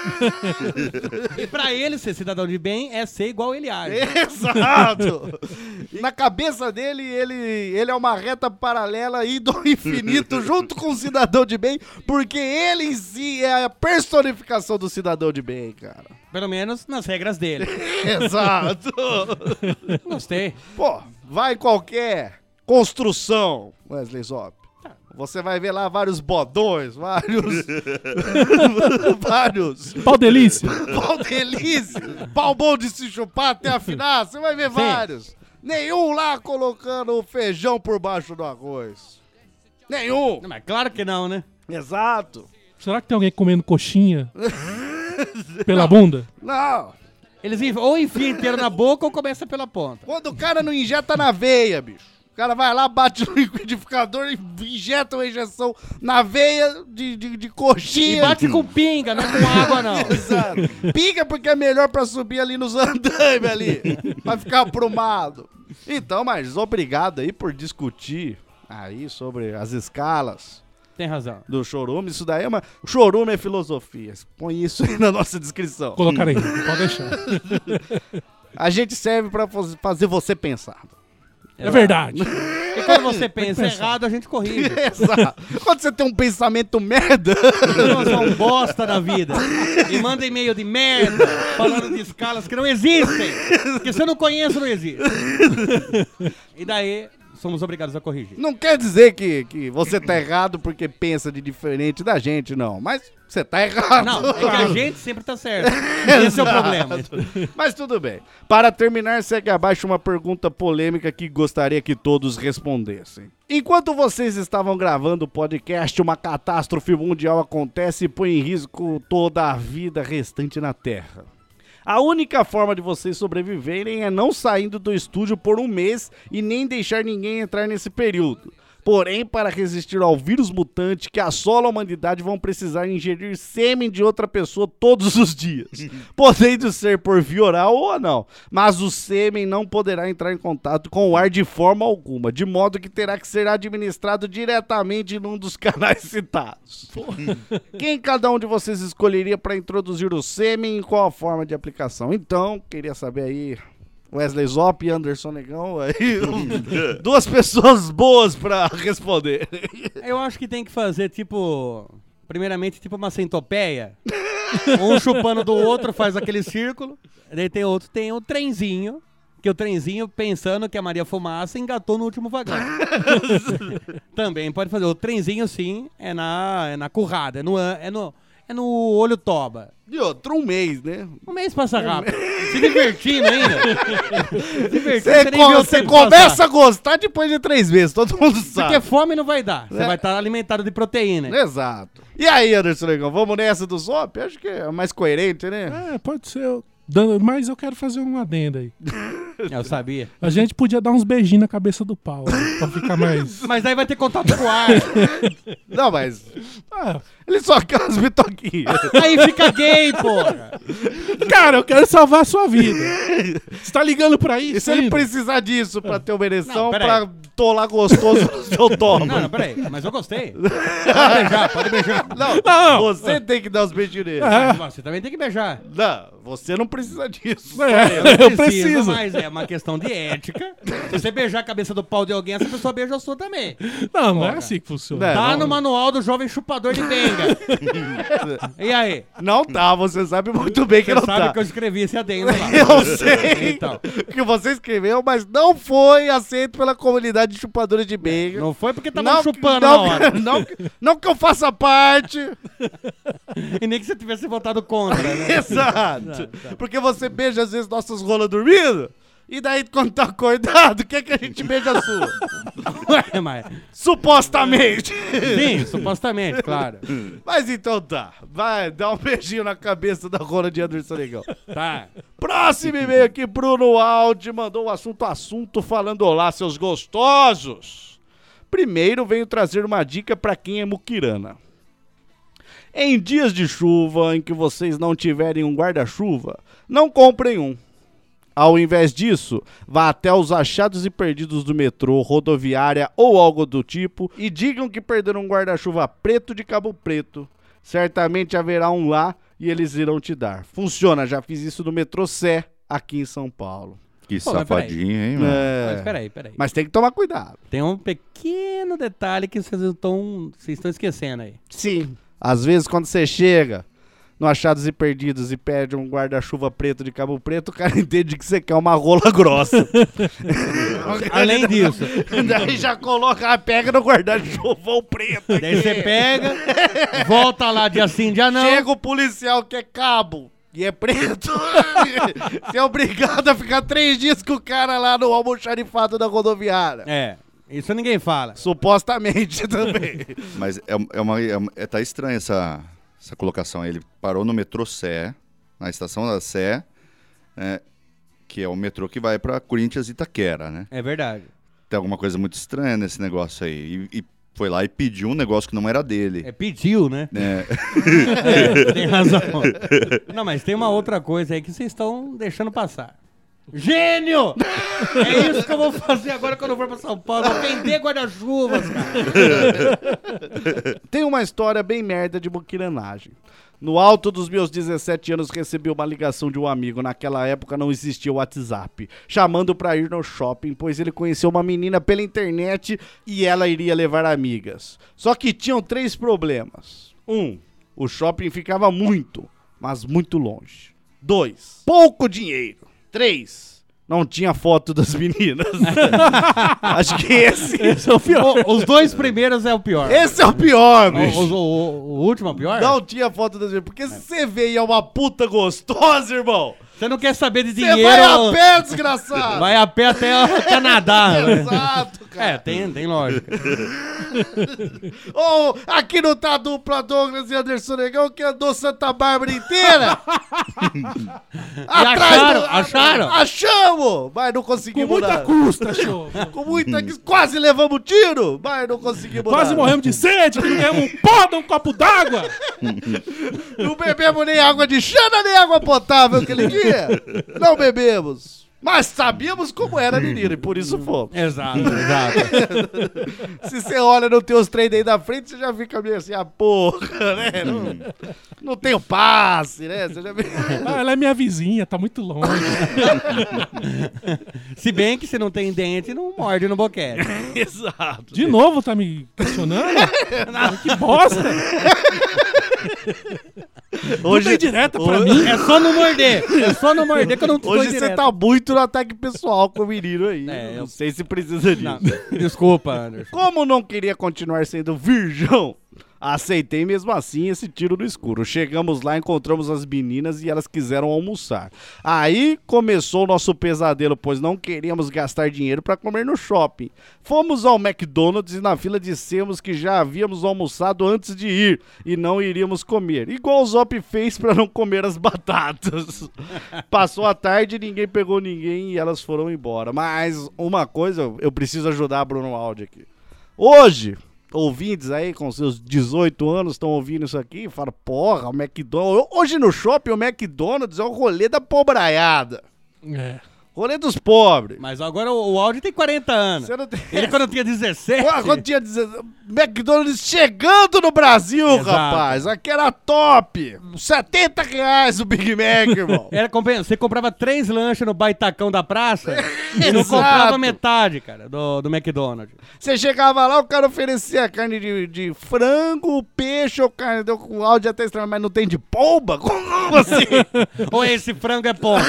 E pra ele ser cidadão de bem é ser igual ele age. Exato. Na cabeça dele, ele é uma reta paralela indo ao infinito junto com o cidadão de bem, porque ele em si é a personificação do cidadão de bem, cara. Pelo menos nas regras dele. Exato. Gostei. Pô, vai em qualquer construção, Wesley Zop. Você vai ver lá vários bodões, vários... Pau delícia! Pau delícia! Pau bom de se chupar até afinar, você vai ver vários. Nenhum lá colocando o feijão por baixo do arroz. Nenhum! Não, mas claro que não, né? Exato! Será que tem alguém comendo coxinha pela bunda? Não! Eles ou enfiam inteiro na boca ou começa pela ponta. Quando o cara não injeta na veia, bicho. O cara vai lá, bate no liquidificador e injeta uma injeção na veia de coxinha. E bate com pinga, não é com água, não. Exato. Pinga porque é melhor pra subir ali nos andames ali. Pra ficar aprumado. Então, mas obrigado aí por discutir aí sobre as escalas. Tem razão. Do chorume. Isso daí é uma... Chorume é filosofia. Põe isso aí na nossa descrição. Colocarei, pode deixar. A gente serve pra fazer você pensar. É verdade. E quando você pensa errado, a gente corrige. Exato. Quando você tem um pensamento merda... Nós somos um bosta na vida. E manda e-mail de merda, falando de escalas que não existem. Porque se eu não conheço, não existe. E daí, somos obrigados a corrigir. Não quer dizer que você tá errado porque pensa de diferente da gente, não. Mas você tá errado. Não, é que a gente sempre tá certo. Esse é o problema. Mas tudo bem. Para terminar, segue abaixo uma pergunta polêmica que gostaria que todos respondessem. Enquanto vocês estavam gravando o podcast, uma catástrofe mundial acontece e põe em risco toda a vida restante na Terra. A única forma de vocês sobreviverem é não saindo do estúdio por um mês e nem deixar ninguém entrar nesse período. Porém, para resistir ao vírus mutante que assola a humanidade, vão precisar ingerir sêmen de outra pessoa todos os dias. Podendo ser por via oral ou não. Mas o sêmen não poderá entrar em contato com o ar de forma alguma, de modo que terá que ser administrado diretamente num dos canais citados. Quem cada um de vocês escolheria para introduzir o sêmen e qual a forma de aplicação? Então, queria saber aí... Wesley Zop e Anderson Negão. Aí, duas pessoas boas pra responder. Eu acho que tem que fazer, primeiramente, uma centopeia. Um chupando do outro, faz aquele círculo. Daí tem o trenzinho. Que o trenzinho, pensando que a Maria Fumaça, engatou no último vagão. Também pode fazer. O trenzinho, sim, é na currada, é no olho toba. E outro, um mês, né? Um mês passa rápido. Se divertindo ainda. Você começa a gostar depois de 3 meses, todo mundo sabe. Porque fome não vai dar. Você vai estar alimentado de proteína. Exato. E aí, Anderson Negão, vamos nessa do Zop? Acho que é mais coerente, né? Pode ser. Mas eu quero fazer um adendo aí. Eu sabia. A gente podia dar uns beijinhos na cabeça do pau, né, pra ficar mais... Mas aí vai ter contato com o ar. Não, mas... ele só quer umas bitoquinhas. Aí fica gay, porra. Cara, eu quero salvar a sua vida. Você tá ligando pra isso? E se ele ainda? precisar disso pra ter uma ereção, Não, peraí. pra tolar gostoso no seu tomo? Não, peraí. Mas eu gostei. Pode beijar. Não, você tem que dar os beijinhos nele. Você também tem que beijar. Não, você não precisa disso. Eu preciso. Mas é uma questão de ética. Se você beijar a cabeça do pau de alguém, essa pessoa beija a sua também. Não é assim que funciona. Tá no manual do jovem chupador de benga. E aí? Não tá, você sabe muito bem que Você não sabe tá. que eu escrevi esse adendo lá. Eu sei Então. que você escreveu, mas não foi aceito pela comunidade de chupadores de benga. Não foi porque tava chupando na hora. Não que eu faça parte. E nem que você tivesse votado contra, né? Exato. Porque você beija às vezes nossas rolas dormindo. E daí, quando tá acordado, o que é que a gente beija a sua? Ué, mas... Supostamente. Sim, supostamente, claro. Mas então tá. Vai, dá um beijinho na cabeça da rola de Anderson Negão. Tá. Próximo e-mail aqui, Bruno Aldi mandou o assunto falando: olá, seus gostosos. Primeiro venho trazer uma dica pra quem é muquirana. Em dias de chuva em que vocês não tiverem um guarda-chuva, não comprem um. Ao invés disso, vá até os achados e perdidos do metrô, rodoviária ou algo do tipo e digam que perderam um guarda-chuva preto de Cabo Preto. Certamente haverá um lá e eles irão te dar. Funciona, já fiz isso no metrô Sé, aqui em São Paulo. Que Pô, mas safadinho, hein, mano? Mas peraí. Mas tem que tomar cuidado. Tem um pequeno detalhe que vocês estão esquecendo aí. Sim. Às vezes quando você chega no Achados e Perdidos e pede um guarda-chuva preto de Cabo Preto, o cara entende que você quer uma rola grossa. Além disso. Daí já coloca, pega no guarda-chuva preto. Daí você pega, volta lá dia sim, dia não. Chega o policial que é cabo e é preto. Você é obrigado a ficar 3 dias com o cara lá no almoxarifado da rodoviária. É, isso ninguém fala. Supostamente também. Mas tá estranha essa colocação aí. Ele parou no metrô Sé, na estação da Sé, né, que é o metrô que vai pra Corinthians e Itaquera, né? É verdade. Tem alguma coisa muito estranha nesse negócio aí. E foi lá e pediu um negócio que não era dele. Pediu, né? Tem razão. Não, mas tem uma outra coisa aí que vocês estão deixando passar. Gênio! É isso que eu vou fazer agora quando eu for pra São Paulo. Vou vender guarda-chuvas, cara. Tem uma história bem merda de muquiranagem. No alto dos meus 17 anos, recebi uma ligação de um amigo. Naquela época não existia o WhatsApp. Chamando pra ir no shopping, pois ele conheceu uma menina pela internet e ela iria levar amigas. Só que tinham 3 problemas. 1. O shopping ficava muito, mas muito longe. 2. Pouco dinheiro. 3. Não tinha foto das meninas. Acho que esse é o pior. Os 2 primeiros é o pior. Esse é o pior, bicho. O último é o pior? Não tinha foto das meninas. Porque se você vê e é uma puta gostosa, irmão. Você não quer saber de Você dinheiro. vai a pé, desgraçado. Vai a pé até o Canadá. Exato, cara. Tem lógica. Ô, aqui não tá a dupla Douglas e Anderson Negão que andou Santa Bárbara inteira. Acharam? Achamos! Mas não Com conseguimos muita nada. custa, show. Com muita... Quase levamos tiro, mas não conseguimos Quase nada. morremos de sede, que não ganhamos um pó de um copo d'água. Não bebemos nem água de chana, nem água potável aquele dia. Não bebemos. Mas sabíamos como era a menina e por isso fomos. Exato, exato. Se você olha no teus trem aí da frente, você já fica meio assim, porra, né? Não tem o passe, né? Você já... Ah, ela é minha vizinha, tá muito longe. Se bem que se não tem dente, não morde no boquete. Exato. De novo, tá me questionando? Que bosta! Hoje, Não tem direta pra mim. É só não morder. É só não morder que eu não tô hoje você direto. tá muito no ataque pessoal com o menino aí. É, Não eu- sei se precisa disso. Não, desculpa, Anderson. Como não queria continuar sendo virgão, aceitei mesmo assim esse tiro no escuro. Chegamos lá, encontramos as meninas e elas quiseram almoçar. Aí começou o nosso pesadelo, pois não queríamos gastar dinheiro para comer no shopping. Fomos ao McDonald's e na fila dissemos que já havíamos almoçado antes de ir e não iríamos comer. Igual o Zop fez para não comer as batatas. Passou a tarde, ninguém pegou ninguém e elas foram embora. Mas uma coisa, eu preciso ajudar a Bruno Aldi aqui. Hoje, ouvintes aí com seus 18 anos estão ouvindo isso aqui e falam, porra, o McDonald's... Hoje no shopping o McDonald's é o rolê da pobraiada. É. Rolê dos pobres. Mas agora o Audi tem 40 anos. Você não tem... Ele quando tinha 17... Quando tinha 17... McDonald's chegando no Brasil, Exato. rapaz. Aqui era top. R$70 o Big Mac, irmão. Era você comprava 3 lanches no baitacão da praça e não Exato. comprava metade, cara, do McDonald's. Você chegava lá, o cara oferecia carne de frango, peixe ou carne... O áudio até estranho, mas não tem de pomba? Como assim? Ou esse frango é pomba.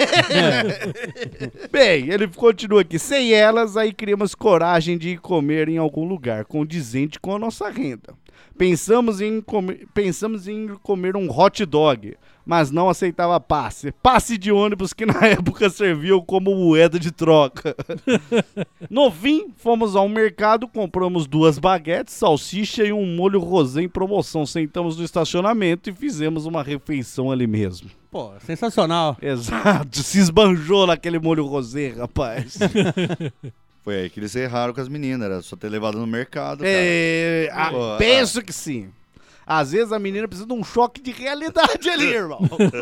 Bem, ele continua aqui. Sem elas, aí criamos coragem de ir comer em algum lugar, condizente com a nossa renda. Pensamos em comer um hot dog, mas não aceitava passe. Passe de ônibus que na época serviam como moeda de troca. No fim, fomos ao mercado, compramos 2 baguetes, salsicha e um molho rosé em promoção. Sentamos no estacionamento e fizemos uma refeição ali mesmo. Pô, sensacional. Exato, se esbanjou naquele molho rosé, rapaz. Foi aí que eles erraram com as meninas, era só ter levado no mercado, cara. Pô, penso que sim. Às vezes a menina precisa de um choque de realidade ali, irmão.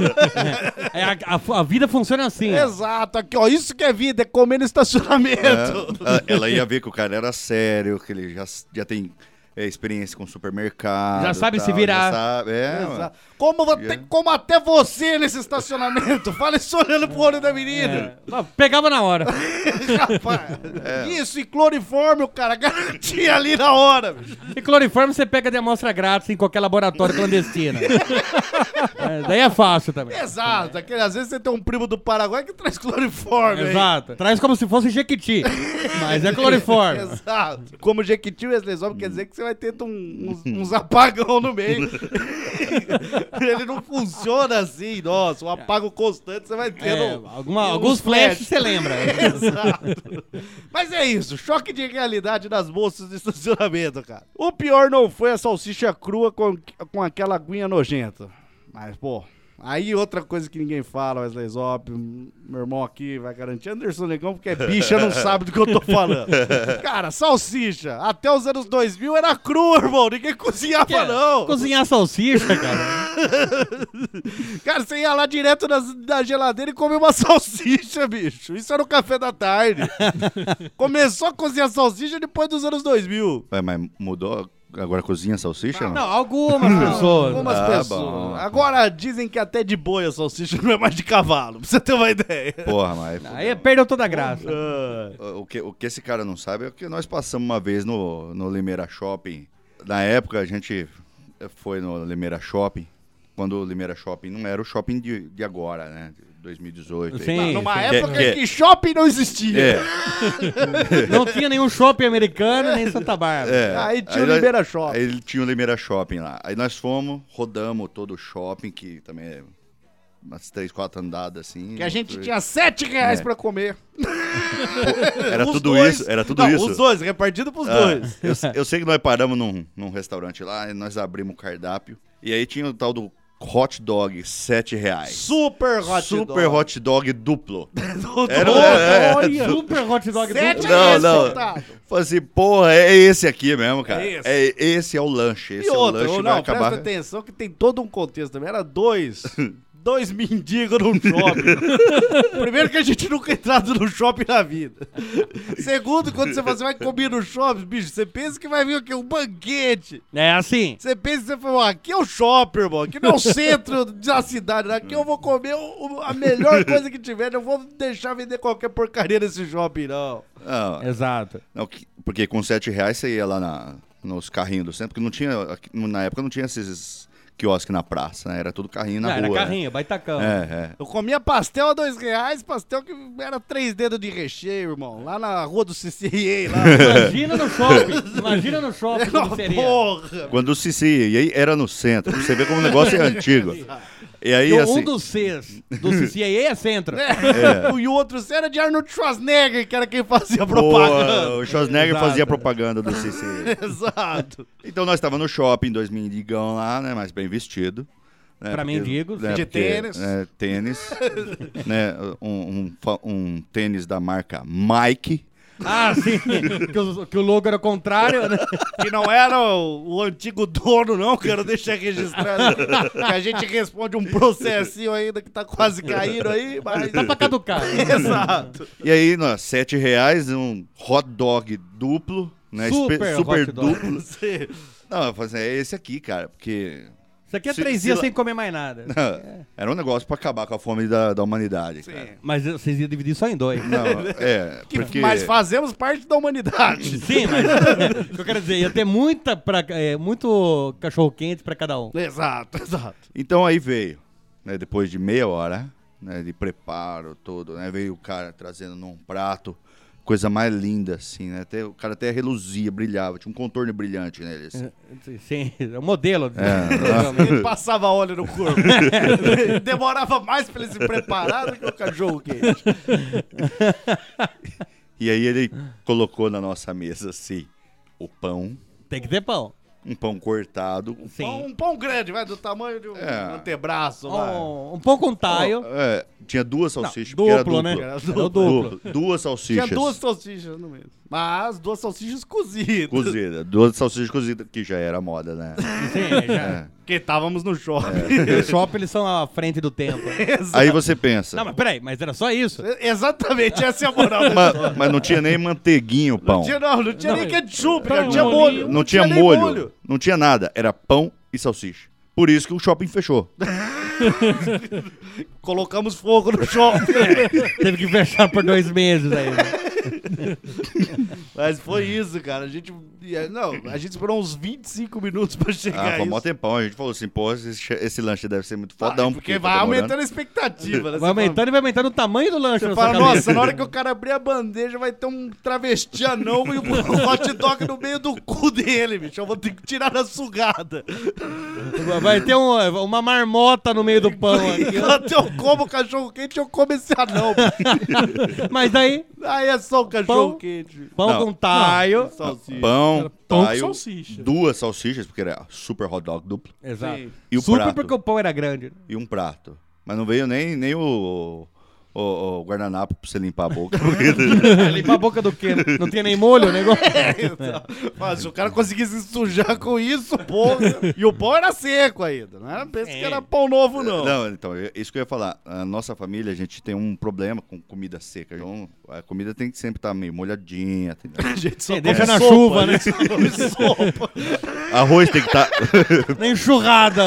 A vida funciona assim. ó. Exato, aqui ó, isso que é vida, é comer no estacionamento. Ela ia ver que o cara era sério, que ele já tem experiência com supermercado. Já sabe tal, se virar. Já sabe, Exato. Como até você nesse estacionamento, fala isso olhando pro olho da menina. Não, pegava na hora. Rapaz, isso e cloriforme, o cara garantia ali na hora. Bicho. E cloriforme você pega de amostra grátis em qualquer laboratório clandestino. Daí é fácil também. Exato, às vezes você tem um primo do Paraguai que traz cloriforme. Exato. Traz como se fosse Jequiti. Mas é cloriforme. Exato. Como Jequiti, Wesley Zop quer dizer que você vai ter uns apagão no meio. Ele não funciona assim, nossa, um apago constante você vai ter. Alguns flashes você lembra. Exato. Mas é isso, choque de realidade das moças de estacionamento, cara. O pior não foi a salsicha crua com aquela aguinha nojenta. Mas, pô, aí outra coisa que ninguém fala, Wesley Zop, meu irmão aqui vai garantir, Anderson Negão, porque é bicha, não sabe do que eu tô falando. Cara, salsicha, até os anos 2000 era crua, irmão, ninguém cozinhava não. Cozinhar salsicha, cara. Cara, você ia lá direto na geladeira e comia uma salsicha, bicho. Isso era o café da tarde. Começou a cozinhar salsicha depois dos anos 2000. Ué, mas mudou? Agora cozinha salsicha? Não, algumas pessoas. Algumas pessoas. Bom. Agora dizem que até de boi a salsicha não é mais de cavalo, pra você ter uma ideia. Porra, mas... Aí perdeu toda a graça. O que esse cara não sabe é que nós passamos uma vez no Limeira Shopping. Na época, a gente foi no Limeira Shopping, quando o Limeira Shopping não era o shopping de agora, né? 2018. aí. Sim. Numa sim. época Que- que shopping não existia. É, Não tinha nenhum shopping americano, nem Santa Bárbara. é. Aí tinha o nós- Limeira Shopping. Aí ele tinha o Limeira Shopping lá. Aí nós fomos, rodamos todo o shopping, que também é umas 3, 4 andadas assim. Que a gente tinha R$7 pra comer. Era Os tudo dois- isso, era tudo não, isso. Os dois, repartido pros Ah, dois. eu sei que nós paramos num restaurante lá e nós abrimos o cardápio. E aí tinha o tal do hot dog, R$7. Super hot Super dog. hot dog duplo. Olha, super hot dog. R$7 Não. soltado. Falei assim, porra, é esse aqui mesmo, cara. É esse. Esse é o lanche. Esse E é o outra, lanche que não, vai acabar. presta atenção que tem todo um contexto também. Era dois 2 mendigos num shopping. Primeiro que a gente nunca entrado no shopping na vida. Segundo, quando você vai comer no shopping, bicho, você pensa que vai vir aqui um banquete. É assim. Você pensa que você fala, aqui é o shopping, irmão. Aqui não é o centro da cidade. Aqui eu vou comer a melhor coisa que tiver. Não vou deixar vender qualquer porcaria nesse shopping, não. Não, Exato. não, porque com R$7 você ia lá nos carrinhos do centro, porque não tinha, na época não tinha esses quiosques na praça, né? Era tudo carrinho na Não, rua. era carrinho, baitacão. Eu comia pastel a R$2, pastel que era 3 dedos de recheio, irmão. Lá na rua do CCIA, lá. Imagina no shopping. Imagina no shopping como seria. Porra! Quando o CCIA era no centro, pra você vê como o negócio é antigo. E aí, Porque assim... um dos Cs do CCIA é centro. E o outro era de Arnold Schwarzenegger, que era quem fazia propaganda. O Schwarzenegger Exato. fazia propaganda do CCIA. Exato. Então nós estávamos no shopping, 2 mendigão lá, né? Mas bem vestido. Né, Pra mendigos. De tênis. Tênis. Né, um tênis da marca Mike. Ah, sim. que o logo era o contrário, né? Que não era o antigo dono, não, quero deixar registrado. Que a gente responde um processinho ainda que tá quase caindo aí, mas... Tá pra caducar. Exato. E aí, nós, R$7, um hot dog duplo, né? Super super hot dog. duplo. Não, eu falei assim, é esse aqui, cara, porque... Isso aqui é Se- 3 se dias lá- sem comer mais nada. Era um negócio pra acabar com a fome da humanidade, cara. Mas vocês iam dividir só em 2. Não, porque... Mas fazemos parte da humanidade. Sim, mas o que eu quero dizer, ia ter muito cachorro-quente pra cada um. Exato, exato. Então aí veio, né, depois de meia hora, né, de preparo todo, né, veio o cara trazendo num prato, coisa mais linda, assim, né, o cara até reluzia, brilhava, tinha um contorno brilhante nele, assim. Sim, é o modelo. Ele passava óleo no corpo. Demorava mais pra ele se preparar do que o cachorro quente. E aí ele colocou na nossa mesa, assim, o pão, Tem que ter pão. um pão cortado, Sim. Um pão grande, vai, do tamanho de um antebraço. vai. Um pão com taio. tinha 2 salsichas, Não, porque era duplo, né? duplo. Era o duplo. 2 salsichas. Tinha 2 salsichas no meio. Mas 2 salsichas cozidas. cozidas, 2 salsichas cozidas, que já era moda, né? Sim, já. Porque estávamos no shopping. Os shopping, eles são à frente do tempo. Aí você pensa, Não, mas peraí, mas era só isso? Exatamente, essa é a moral. da mas não tinha nem manteiguinho o pão. Não tinha nem ketchup, Pão, não tinha molhinho. molho. Não tinha nem molho, não tinha nada. Era pão e salsicha. Por isso que o shopping fechou. Colocamos fogo no shopping. Teve que fechar por 2 meses aí. Mas foi isso, cara. A gente esperou uns 25 minutos pra chegar Foi isso. mó tempão. A gente falou assim, pô, esse lanche deve ser muito fodão. Porque tá vai demorando. aumentando a expectativa, né? Vai aumentando e vai aumentando o tamanho do lanche Você na fala, sua cabeça. nossa, na hora que o cara abrir a bandeja, vai ter um travesti anão e um hot dog no meio do cu dele, bicho. Eu vou ter que tirar na sugada. Vai ter uma marmota no meio do pão aqui. ó. Enquanto eu como cachorro quente, eu como esse anão. Mas daí, Aí é só o cachorro quente. pão Não. com taio. Salsicha. Pão, pão com taio, salsicha. 2 salsichas, porque era super hot dog duplo. Exato. Sim. E o Super prato. porque o pão era grande. E um prato. Mas não veio nem o guardanapo pra você limpar a boca. porque- Limpar a boca do quê? Não tinha nem molho o negócio? Mas se o cara conseguisse se sujar com isso, porra. E o pão era seco ainda. Não era, pensa que era pão novo, não. Não, então, isso que eu ia falar. A nossa família, a gente tem um problema com comida seca. Então, a comida tem que sempre estar meio molhadinha. A gente só Deixa come na sopa, chuva, né? a gente só come sopa. Arroz tem que estar... Nem enxurrada.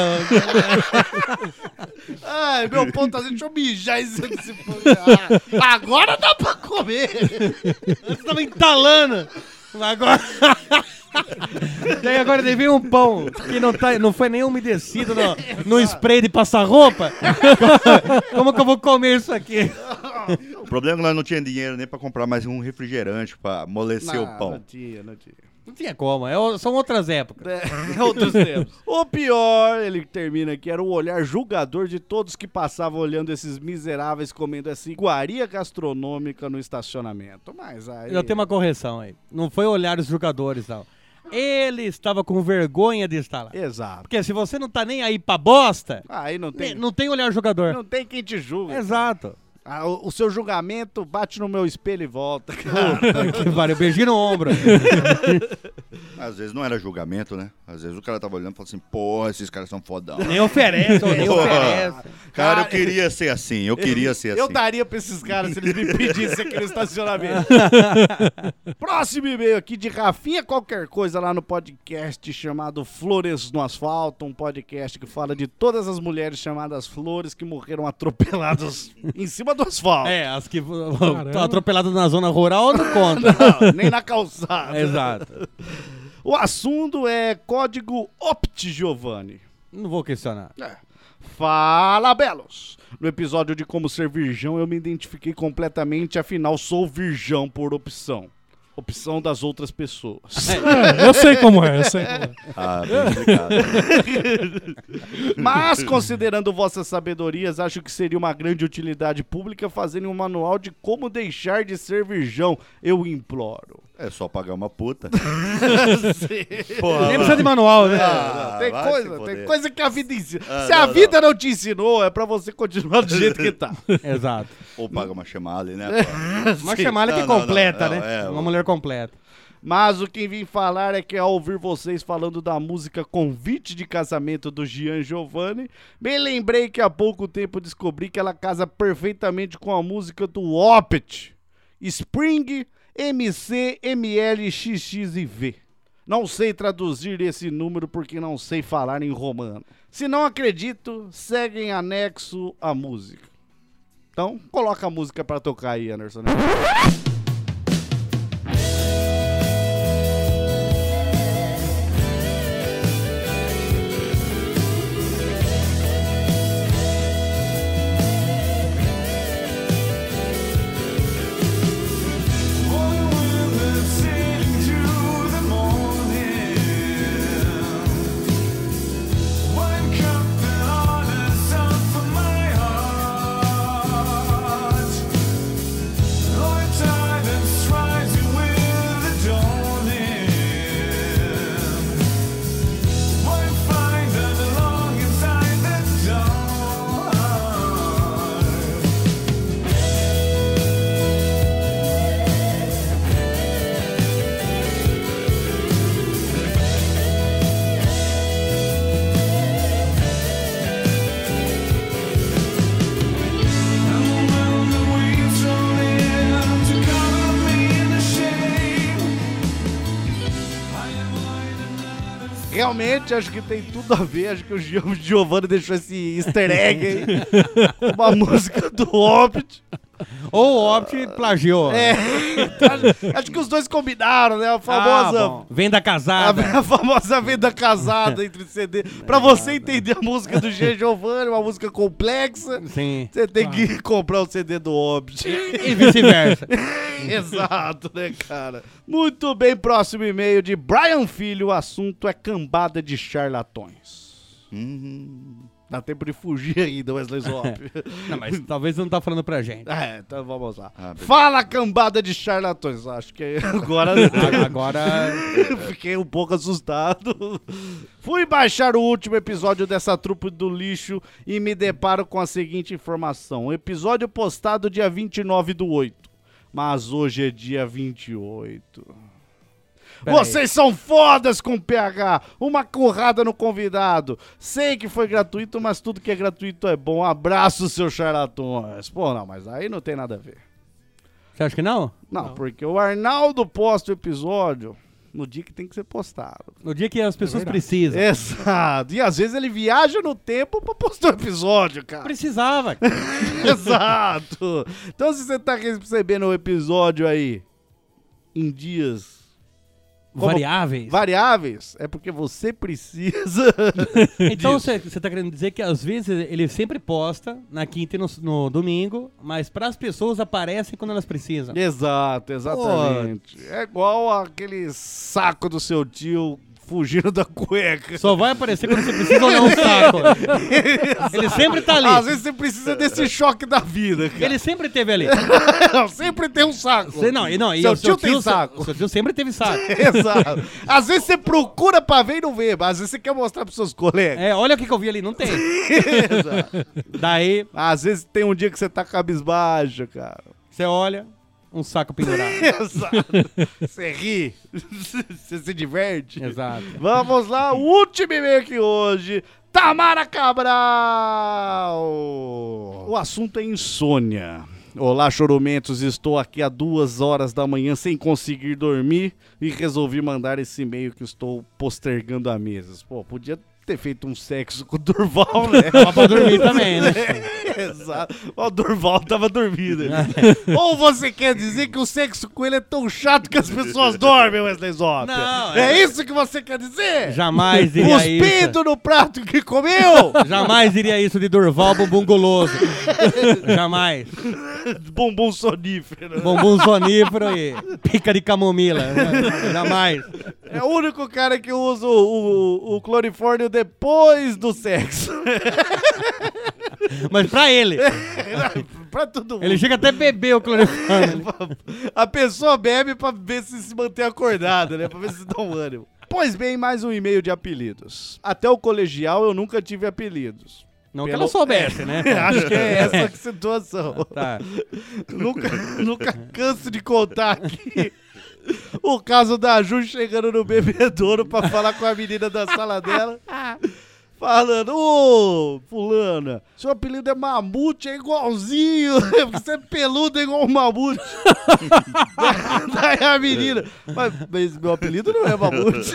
Ai, meu pão tá deixa eu mijar em cima desse pão. Agora dá pra comer. Você tava entalando. Agora... Daí agora veio um pão que não foi nem umedecido no spray de passar roupa. Como que eu vou comer isso aqui? O problema é que nós não tínhamos dinheiro nem pra comprar mais um refrigerante pra amolecer o pão. Não tinha. Não tinha como, são outras épocas. Outros tempos. O pior, ele termina aqui, era o olhar julgador de todos que passavam olhando esses miseráveis comendo essa iguaria gastronômica no estacionamento. Mas aí... Eu tenho uma correção aí. Não foi olhar os jogadores, não. Ele estava com vergonha de estar lá. Exato. Porque se você não tá nem aí pra bosta, Aí não tem... não tem olhar jogador. Não tem quem te julga. Exato. O seu julgamento bate no meu espelho e volta, cara. Que vale, beijinho no ombro. Às vezes não era julgamento, né? Às vezes o cara tava olhando e falou assim, porra, esses caras são fodão. Nem oferece, nem oferece. Cara, eu queria ser assim, eu daria pra esses caras se eles me pedissem aqui no estacionamento. Próximo e-mail aqui de Rafinha Qualquer Coisa lá no podcast chamado Flores no Asfalto, um podcast que fala de todas as mulheres chamadas Flores que morreram atropeladas em cima do asfalto. As que estão atropeladas na zona rural não conta. Não, nem na calçada. Exato. O assunto é código Opt, Giovanni. Não vou questionar. Fala, belos! No episódio de como ser virgão, eu me identifiquei completamente, afinal sou virgão por opção. Opção das outras pessoas. Eu sei como é, Bem explicado. Mas, considerando vossas sabedorias, acho que seria uma grande utilidade pública fazerem um manual de como deixar de ser virgão. Eu imploro. É só pagar uma puta. Nem precisa de manual, né? Tem coisa que a vida ensina. Se a vida não te ensinou, é pra você continuar do jeito que tá. Exato. Ou paga uma chamada, né? Uma chamada que completa, né? Uma mulher completa. Mas o que vim falar é que ao ouvir vocês falando da música Convite de Casamento do Gian Giovanni, me lembrei que há pouco tempo descobri que ela casa perfeitamente com a música do Opet, Spring, MC, ML, XX e V. Não sei traduzir esse número porque não sei falar em romano. Se não acredito, segue em anexo a música. Então, coloca a música pra tocar aí, Anderson. Realmente, acho que tem tudo a ver. Acho que o Giovanni deixou esse easter egg aí. Uma música do Opet. Ou o Opet plagiou. Acho que os dois combinaram, né? A famosa... Venda casada. A famosa venda casada entre CD. Pra você entender a música do Gian Giovanni, uma música complexa, Sim. Você tem que comprar o CD do Opet. E vice-versa. Exato, né, cara? Muito bem, próximo e-mail de Brian Filho. O assunto é cambada de charlatões. Dá tempo de fugir ainda, Wesley Zop. Não, mas talvez não tá falando pra gente. Então vamos lá. Fala, cambada de charlatões. Acho que agora... Agora... Fiquei um pouco assustado. Fui baixar o último episódio dessa trupe do lixo e me deparo com a seguinte informação. Episódio postado dia 29/8. Mas hoje é dia 28. Vocês são fodas com PH. Uma currada no convidado. Sei que foi gratuito, mas tudo que é gratuito é bom. Abraço, seus charlatões. Pô, não, mas aí não tem nada a ver. Você acha que não? Não, porque o Arnaldo posta o episódio no dia que tem que ser postado. No dia que as pessoas precisam. Exato. E às vezes ele viaja no tempo pra postar o episódio, cara. Precisava. Exato. Então se você tá recebendo o episódio aí em dias... Variáveis, é porque você precisa. Então você tá querendo dizer que às vezes ele sempre posta na quinta e no domingo, mas para as pessoas aparecem quando elas precisam. Exato, exatamente. É igual aquele saco do seu tio fugindo da cueca. Só vai aparecer quando você precisa olhar um saco. Ele sempre tá ali. Às vezes você precisa desse choque da vida, cara. Ele sempre teve ali. Não, sempre tem um saco. E Seu o tio tem saco. O seu tio sempre teve saco. Exato. Às vezes você procura pra ver e não vê, mas às vezes você quer mostrar pros seus colegas. Olha o que eu vi ali, não tem. Exato. Daí, Às vezes tem um dia que você tá cabisbaixo, cara. você olha, um saco pendurado. Exato. Você ri, você se diverte. Exato. Vamos lá, o último e-mail aqui hoje. Tamara Cabral! O assunto é insônia. Olá, chorumentos, estou aqui há 2 horas da manhã sem conseguir dormir e resolvi mandar esse e-mail que estou postergando há meses. Pô, podia ter feito um sexo com o Durval, né? Tava pra dormir também, né? Exato. O Durval tava dormindo. Né? Ou você quer dizer que o sexo com ele é tão chato que as pessoas dormem, Wesley Zop? Não, é isso que você quer dizer? Jamais diria isso. Cuspido no prato que comeu? Jamais diria isso de Durval Bumbum Guloso. Jamais. Bumbum sonífero. Bumbum sonífero e pica de camomila. Jamais. É o único cara que usa o clorifórmio depois do sexo. Mas pra ele. Pra todo mundo. Ele chega até a beber o clorifórmio. A pessoa bebe pra ver se mantém acordada, né? Pra ver se dá um ânimo. Pois bem, mais um e-mail de apelidos. Até o colegial eu nunca tive apelidos. Não que ela soubesse, né? Acho que é essa a situação. Tá. Nunca canso de contar aqui o caso da Ju chegando no bebedouro pra falar com a menina da sala dela. Falando, ô, fulana, seu apelido é Mamute, é igualzinho. Você é peludo, é igual um mamute. Daí a menina, mas meu apelido não é Mamute.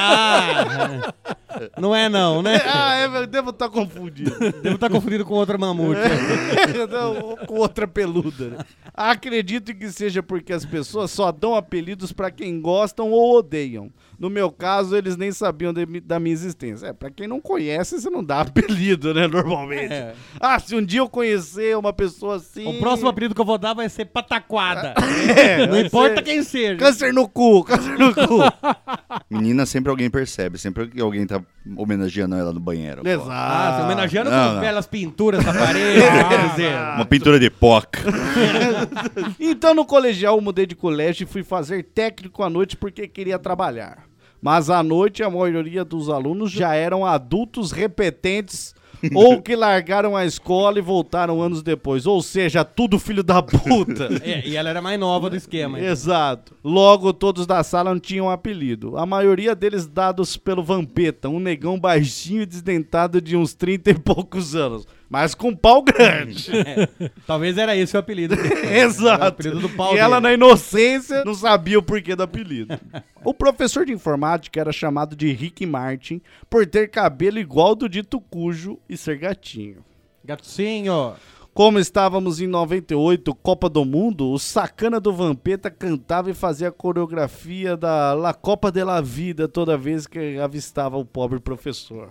Não é não, né? Eu devo estar confundido. Devo estar confundido com outro mamute. Não, com outra peluda, né? Acredito que seja porque as pessoas só dão apelidos pra quem gostam ou odeiam. No meu caso, eles nem sabiam da minha existência. Pra quem não conhece, você não dá apelido, né, normalmente. Se um dia eu conhecer uma pessoa assim... O próximo apelido que eu vou dar vai ser Pataquada. Não importa quem seja. Câncer no cu. Menina, sempre alguém percebe, sempre que alguém tá homenageando ela no banheiro. Exato. Você homenageando com belas pinturas na parede. Quer dizer, Uma pintura de poca. Então, no colegial, eu mudei de colégio e fui fazer técnico à noite porque queria trabalhar. Mas à noite, a maioria dos alunos já eram adultos repetentes ou que largaram a escola e voltaram anos depois. Ou seja, tudo filho da puta. E ela era mais nova do esquema. Exato. Logo, todos da sala não tinham apelido. A maioria deles dados pelo Vampeta, um negão baixinho e desdentado de uns 30 e poucos anos. Mas com pau grande. Talvez era esse o apelido. Exato. Era o apelido do pau e ela, dele. na inocência, não sabia o porquê do apelido. O professor de informática era chamado de Rick Martin por ter cabelo igual ao do dito cujo e ser gatinho. Gatinho. Como estávamos em 98, Copa do Mundo, o sacana do Vampeta cantava e fazia a coreografia da La Copa de la Vida toda vez que avistava o pobre professor.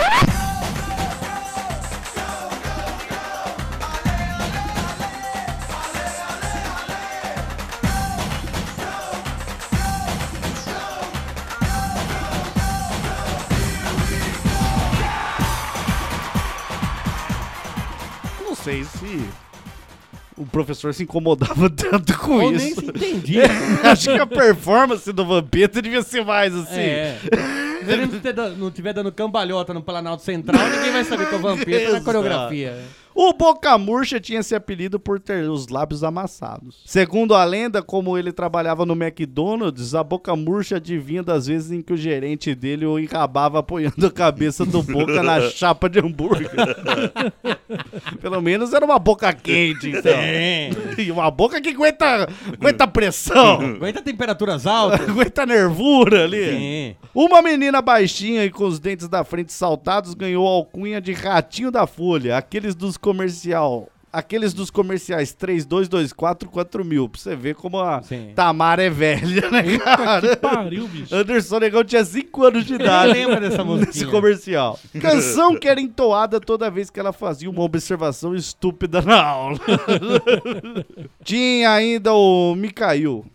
Não sei se o professor se incomodava tanto com Eu isso. nem se entendi. Acho que a performance do Vampeta devia ser mais assim. Se ele não estiver dando cambalhota no Planalto Central, ninguém vai saber que é o Vampeta na Exato. coreografia. O Boca Murcha tinha esse apelido por ter os lábios amassados. Segundo a lenda, como ele trabalhava no McDonald's, a Boca Murcha adivinha das vezes em que o gerente dele o encabava apoiando a cabeça do Boca na chapa de hambúrguer. Pelo menos era uma boca quente, então. E uma boca que aguenta pressão, Aguenta temperaturas altas. aguenta nervura ali. Sim. Uma menina baixinha e com os dentes da frente saltados ganhou a alcunha de Ratinho da Folha, aqueles dos comerciais 3224 4000. Pra você ver como a Sim. Tamara é velha, né, cara? Que pariu, bicho. Anderson Negão tinha 5 anos de idade. lembra dessa nesse musiquinha. comercial. Canção que era entoada toda vez que ela fazia uma observação estúpida na aula. Tinha ainda o Mikhail.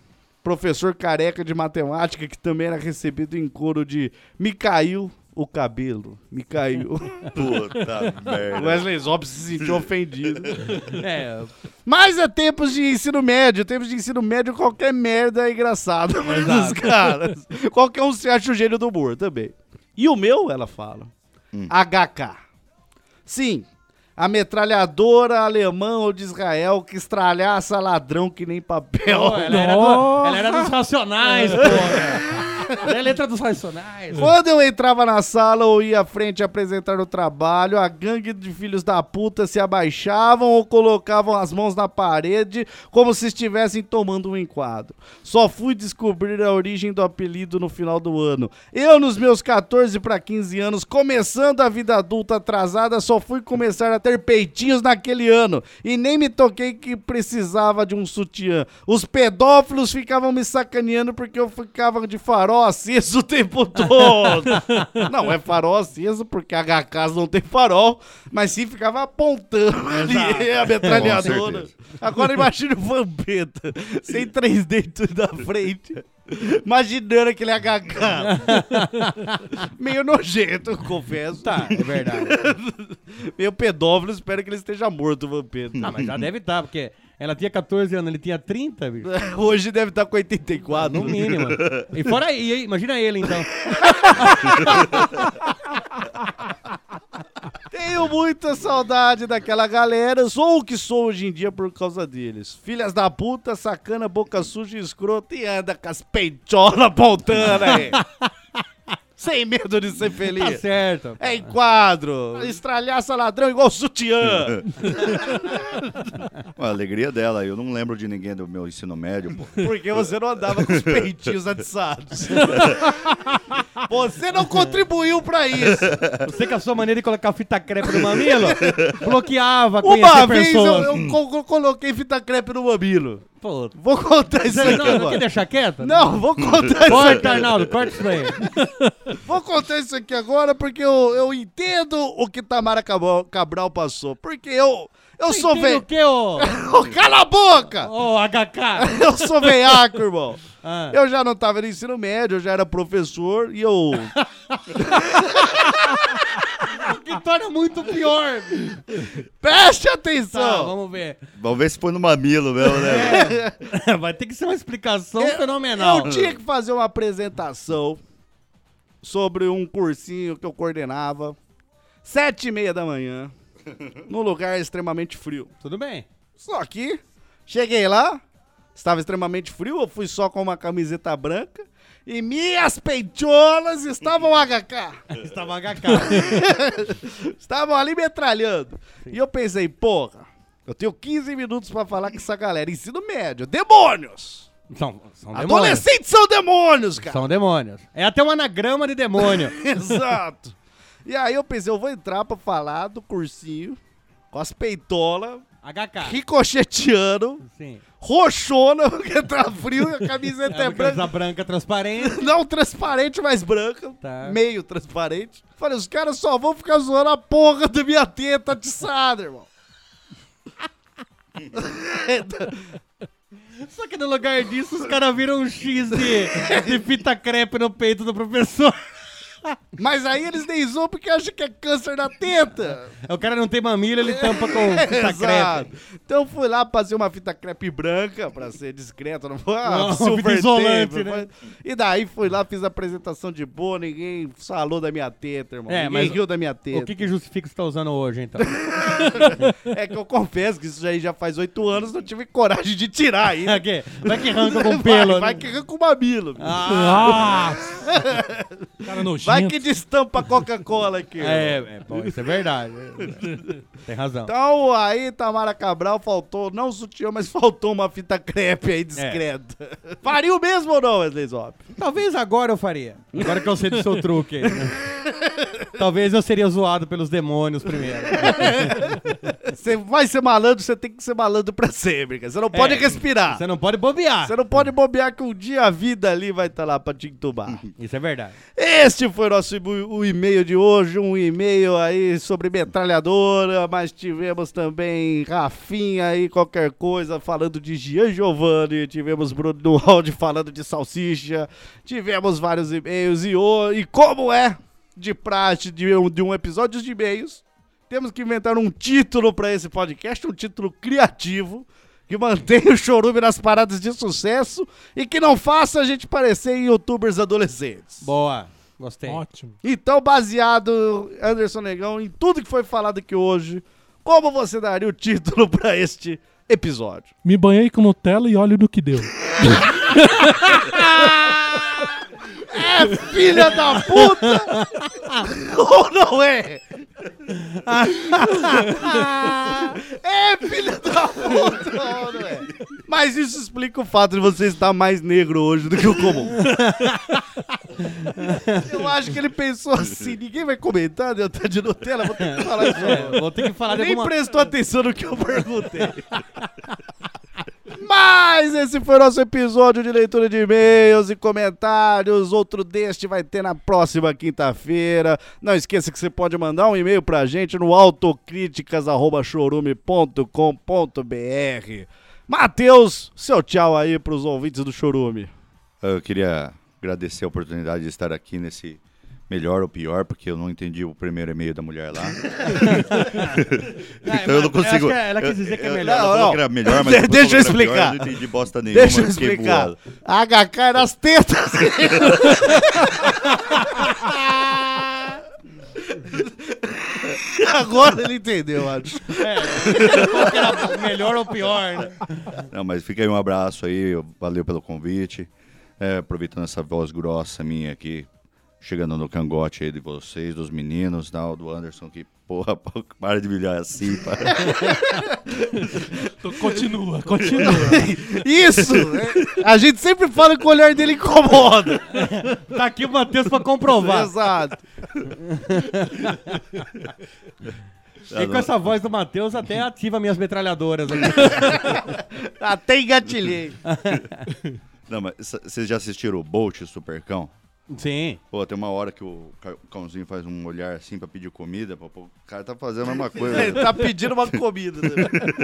professor careca de matemática, que também era recebido em coro de me caiu o cabelo, me caiu. Puta merda. Wesley Zop se sentiu ofendido. É, Mas é tempos de ensino médio. Tempos de ensino médio, qualquer merda é engraçado. Os caras. Qualquer um se acha o gênio do humor também. E o meu, ela fala, HK. Sim, a metralhadora alemã ou de Israel que estralhaça ladrão que nem papel. pô, ela era dos Racionais, pô. Ela é letra dos Racionais. Quando eu entrava na sala ou ia à frente apresentar o trabalho, a gangue de filhos da puta se abaixavam ou colocavam as mãos na parede como se estivessem tomando um enquadro. Só fui descobrir a origem do apelido no final do ano. Eu, nos meus 14 para 15 anos, começando a vida adulta atrasada, só fui começar a ter peitinhos naquele ano. E nem me toquei que precisava de um sutiã. Os pedófilos ficavam me sacaneando porque eu ficava de farol aceso o tempo todo. Não, é farol aceso porque HKs não tem farol, mas sim ficava apontando ali a metralhadora. Com certeza. Agora imagina o Vampeta, sem 3 dentes na frente, imaginando aquele HK. Meio nojento, eu confesso. Tá, é verdade. Meio pedófilo, espero que ele esteja morto, o Vampeta. Ah, mas já deve estar, porque ela tinha 14 anos, ele tinha 30, bicho. Hoje deve estar com 84. No mínimo. E fora aí, imagina ele, então. Tenho muita saudade daquela galera. Sou o que sou hoje em dia por causa deles. Filhas da puta, sacana, boca suja e escrota e anda com as peitolas apontando aí. Sem medo de ser feliz. Tá certo. É enquadro. Estralhaça ladrão igual sutiã. A alegria dela, eu não lembro de ninguém do meu ensino médio, pô. Porque você não andava com os peitinhos atiçados. Você não contribuiu pra isso. Você com a sua maneira de colocar fita crepe no mamilo, bloqueava Uma conhecer vez pessoas. eu coloquei fita crepe no mamilo. Pô, Vou contar isso aqui não quer agora. deixar quieto? Não, vou contar isso Corta, aqui. Arnaldo, corta isso daí. Vou contar isso aqui agora porque eu entendo o que Tamara Cabral passou. Porque eu sou Entende velho. o que, ô Cala a boca! HK? Eu sou veiaco, irmão. Ah. Eu já não tava no ensino médio, eu já era professor e eu... O que torna muito pior. Preste Tá, atenção! vamos ver. Vamos ver se foi no mamilo mesmo, né? Vai ter que ser uma explicação fenomenal. Eu tinha que fazer uma apresentação sobre um cursinho que eu coordenava, 7h30 da manhã, num lugar extremamente frio. Tudo bem. Só que cheguei lá, estava extremamente frio, eu fui só com uma camiseta branca e minhas peitolas estavam HK. Estava HK. Estavam ali metralhando. E eu pensei, porra, eu tenho 15 minutos pra falar com essa galera. Ensino médio, demônios! São demônios. Adolescentes são demônios, cara! São demônios. É até um anagrama de demônio. Exato. E aí eu pensei, eu vou entrar pra falar do cursinho, com as peitolas, HK. ricocheteando, Sim. roxona, porque tá frio e a camiseta é branca. Camisa branca transparente. Não transparente, mas branca. Tá. Meio transparente. Falei, os caras só vão ficar zoando a porra da minha teta atiçada, irmão. Só que no lugar disso, os caras viram um X de fita crepe no peito do professor. Mas aí eles nem zoam porque acham que é câncer na teta. O cara não tem mamilo, ele tampa com fita Exato. crepe. Então eu fui lá fazer uma fita crepe branca pra ser discreto, não foi? Não, fita isolante, né? E daí fui lá, fiz a apresentação de boa, ninguém falou da minha teta, irmão. É, Ninguém mas riu da minha teta. O que justifica o que você tá usando hoje, então? É que eu confesso que isso aí já faz 8 anos, não tive coragem de tirar ainda. Aqui, vai que arranca com pelo. Vai né? que arranca com o mamilo. Cara nojento. Vai que destampa a Coca-Cola aqui. irmão. Bom, isso é verdade. Tem razão. Então, aí, Tamara Cabral faltou, não sutiã, mas faltou uma fita crepe aí discreta. Faria o mesmo ou não, Wesley Zop? Talvez agora eu faria. Agora que eu sei do seu truque aí, né? Talvez eu seria zoado pelos demônios primeiro. Você vai ser malandro, você tem que ser malandro pra sempre, cara. Você não pode respirar. Você não pode bobear. Você não pode bobear que um dia a vida ali vai estar lá pra te entubar. Isso é verdade. Este foi o e-mail de hoje, um e-mail aí sobre metralhadora, mas tivemos também Rafinha aí, qualquer coisa, falando de Gian Giovanni, tivemos Bruno Duhalde falando de salsicha, tivemos vários e-mails e como é de praxe de um episódio de e-mails, temos que inventar um título pra esse podcast, um título criativo, que mantenha o Chorume nas paradas de sucesso e que não faça a gente parecer em youtubers adolescentes. Boa. Gostei. Ótimo. Então, baseado, Anderson Negão, em tudo que foi falado aqui hoje, como você daria o título pra este episódio? Me banhei com Nutella e olha no que deu. É filha da puta! Ou não é? É filha da puta ou não é? Mas isso explica o fato de você estar mais negro hoje do que o comum. Eu acho que ele pensou assim, ninguém vai comentar, né? Eu tô de Nutella, vou ter que falar isso. Vou ter que falar de Nem alguma... prestou atenção no que eu perguntei. Mas esse foi o nosso episódio de leitura de e-mails e comentários. Outro deste vai ter na próxima quinta-feira. Não esqueça que você pode mandar um e-mail pra gente no autocríticas@chorume.com.br. Matheus, seu tchau aí pros ouvintes do Chorume. Eu queria agradecer a oportunidade de estar aqui nesse Melhor ou Pior, porque eu não entendi o primeiro e-mail da mulher lá. Então eu não consigo... Acho que ela quis dizer que é melhor. Ela falou que era melhor, mas depois Deixa eu falou que era explicar. pior, eu não entendi bosta nenhuma. Deixa eu eu fiquei explicar. voado. HK é nas tetas. Agora ele entendeu, acho. Qual que era melhor ou pior, né? Não, mas fica aí um abraço aí, valeu pelo convite. Aproveitando essa voz grossa minha aqui, chegando no cangote aí de vocês, dos meninos, tal, do Anderson, que porra, para de brilhar assim, para. Continua. Isso! A gente sempre fala que o olhar dele incomoda. Tá aqui o Matheus pra comprovar. Exato. E com essa voz do Matheus até ativa minhas metralhadoras aqui. Até engatilhei. Não, mas vocês já assistiram o Bolt Supercão? Sim. Pô, tem uma hora que o cãozinho faz um olhar assim pra pedir comida, pô, o cara tá fazendo a mesma coisa. Ele tá pedindo uma comida. Né?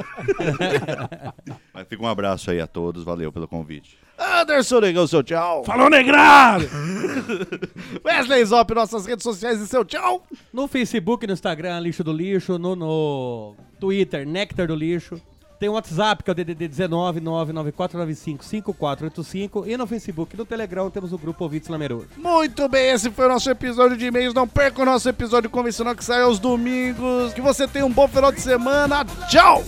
Mas fica um abraço aí a todos, valeu pelo convite. Anderson Negão, seu tchau. Falou, negrado! Wesley Zop, nossas redes sociais e seu tchau. No Facebook, no Instagram, Lixo do Lixo. No Twitter, Néctar do Lixo. Tem o WhatsApp, que é o DDD 19 99495 5485. E no Facebook, no Telegram, temos o grupo Ouvintes Lameroso. Muito bem, esse foi o nosso episódio de e-mails. Não perca o nosso episódio convencional que sai aos domingos. Que você tenha um bom final de semana. Tchau!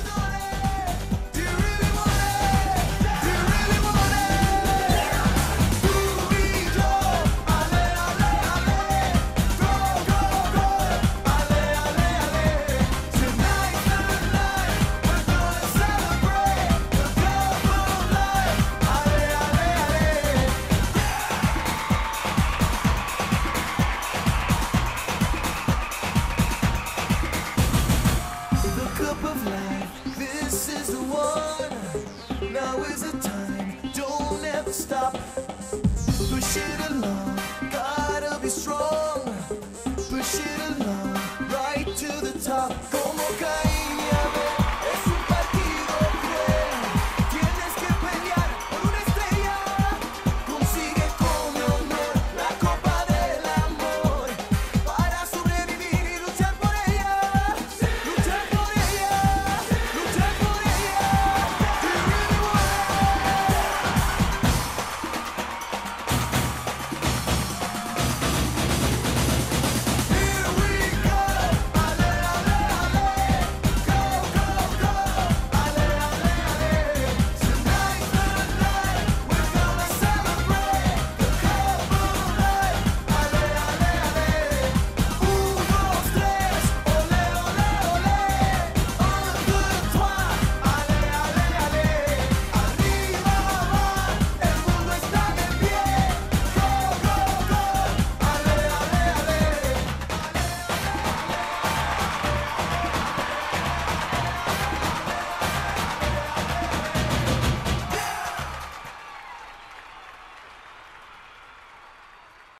Stop, push it along, gotta be strong, push it along.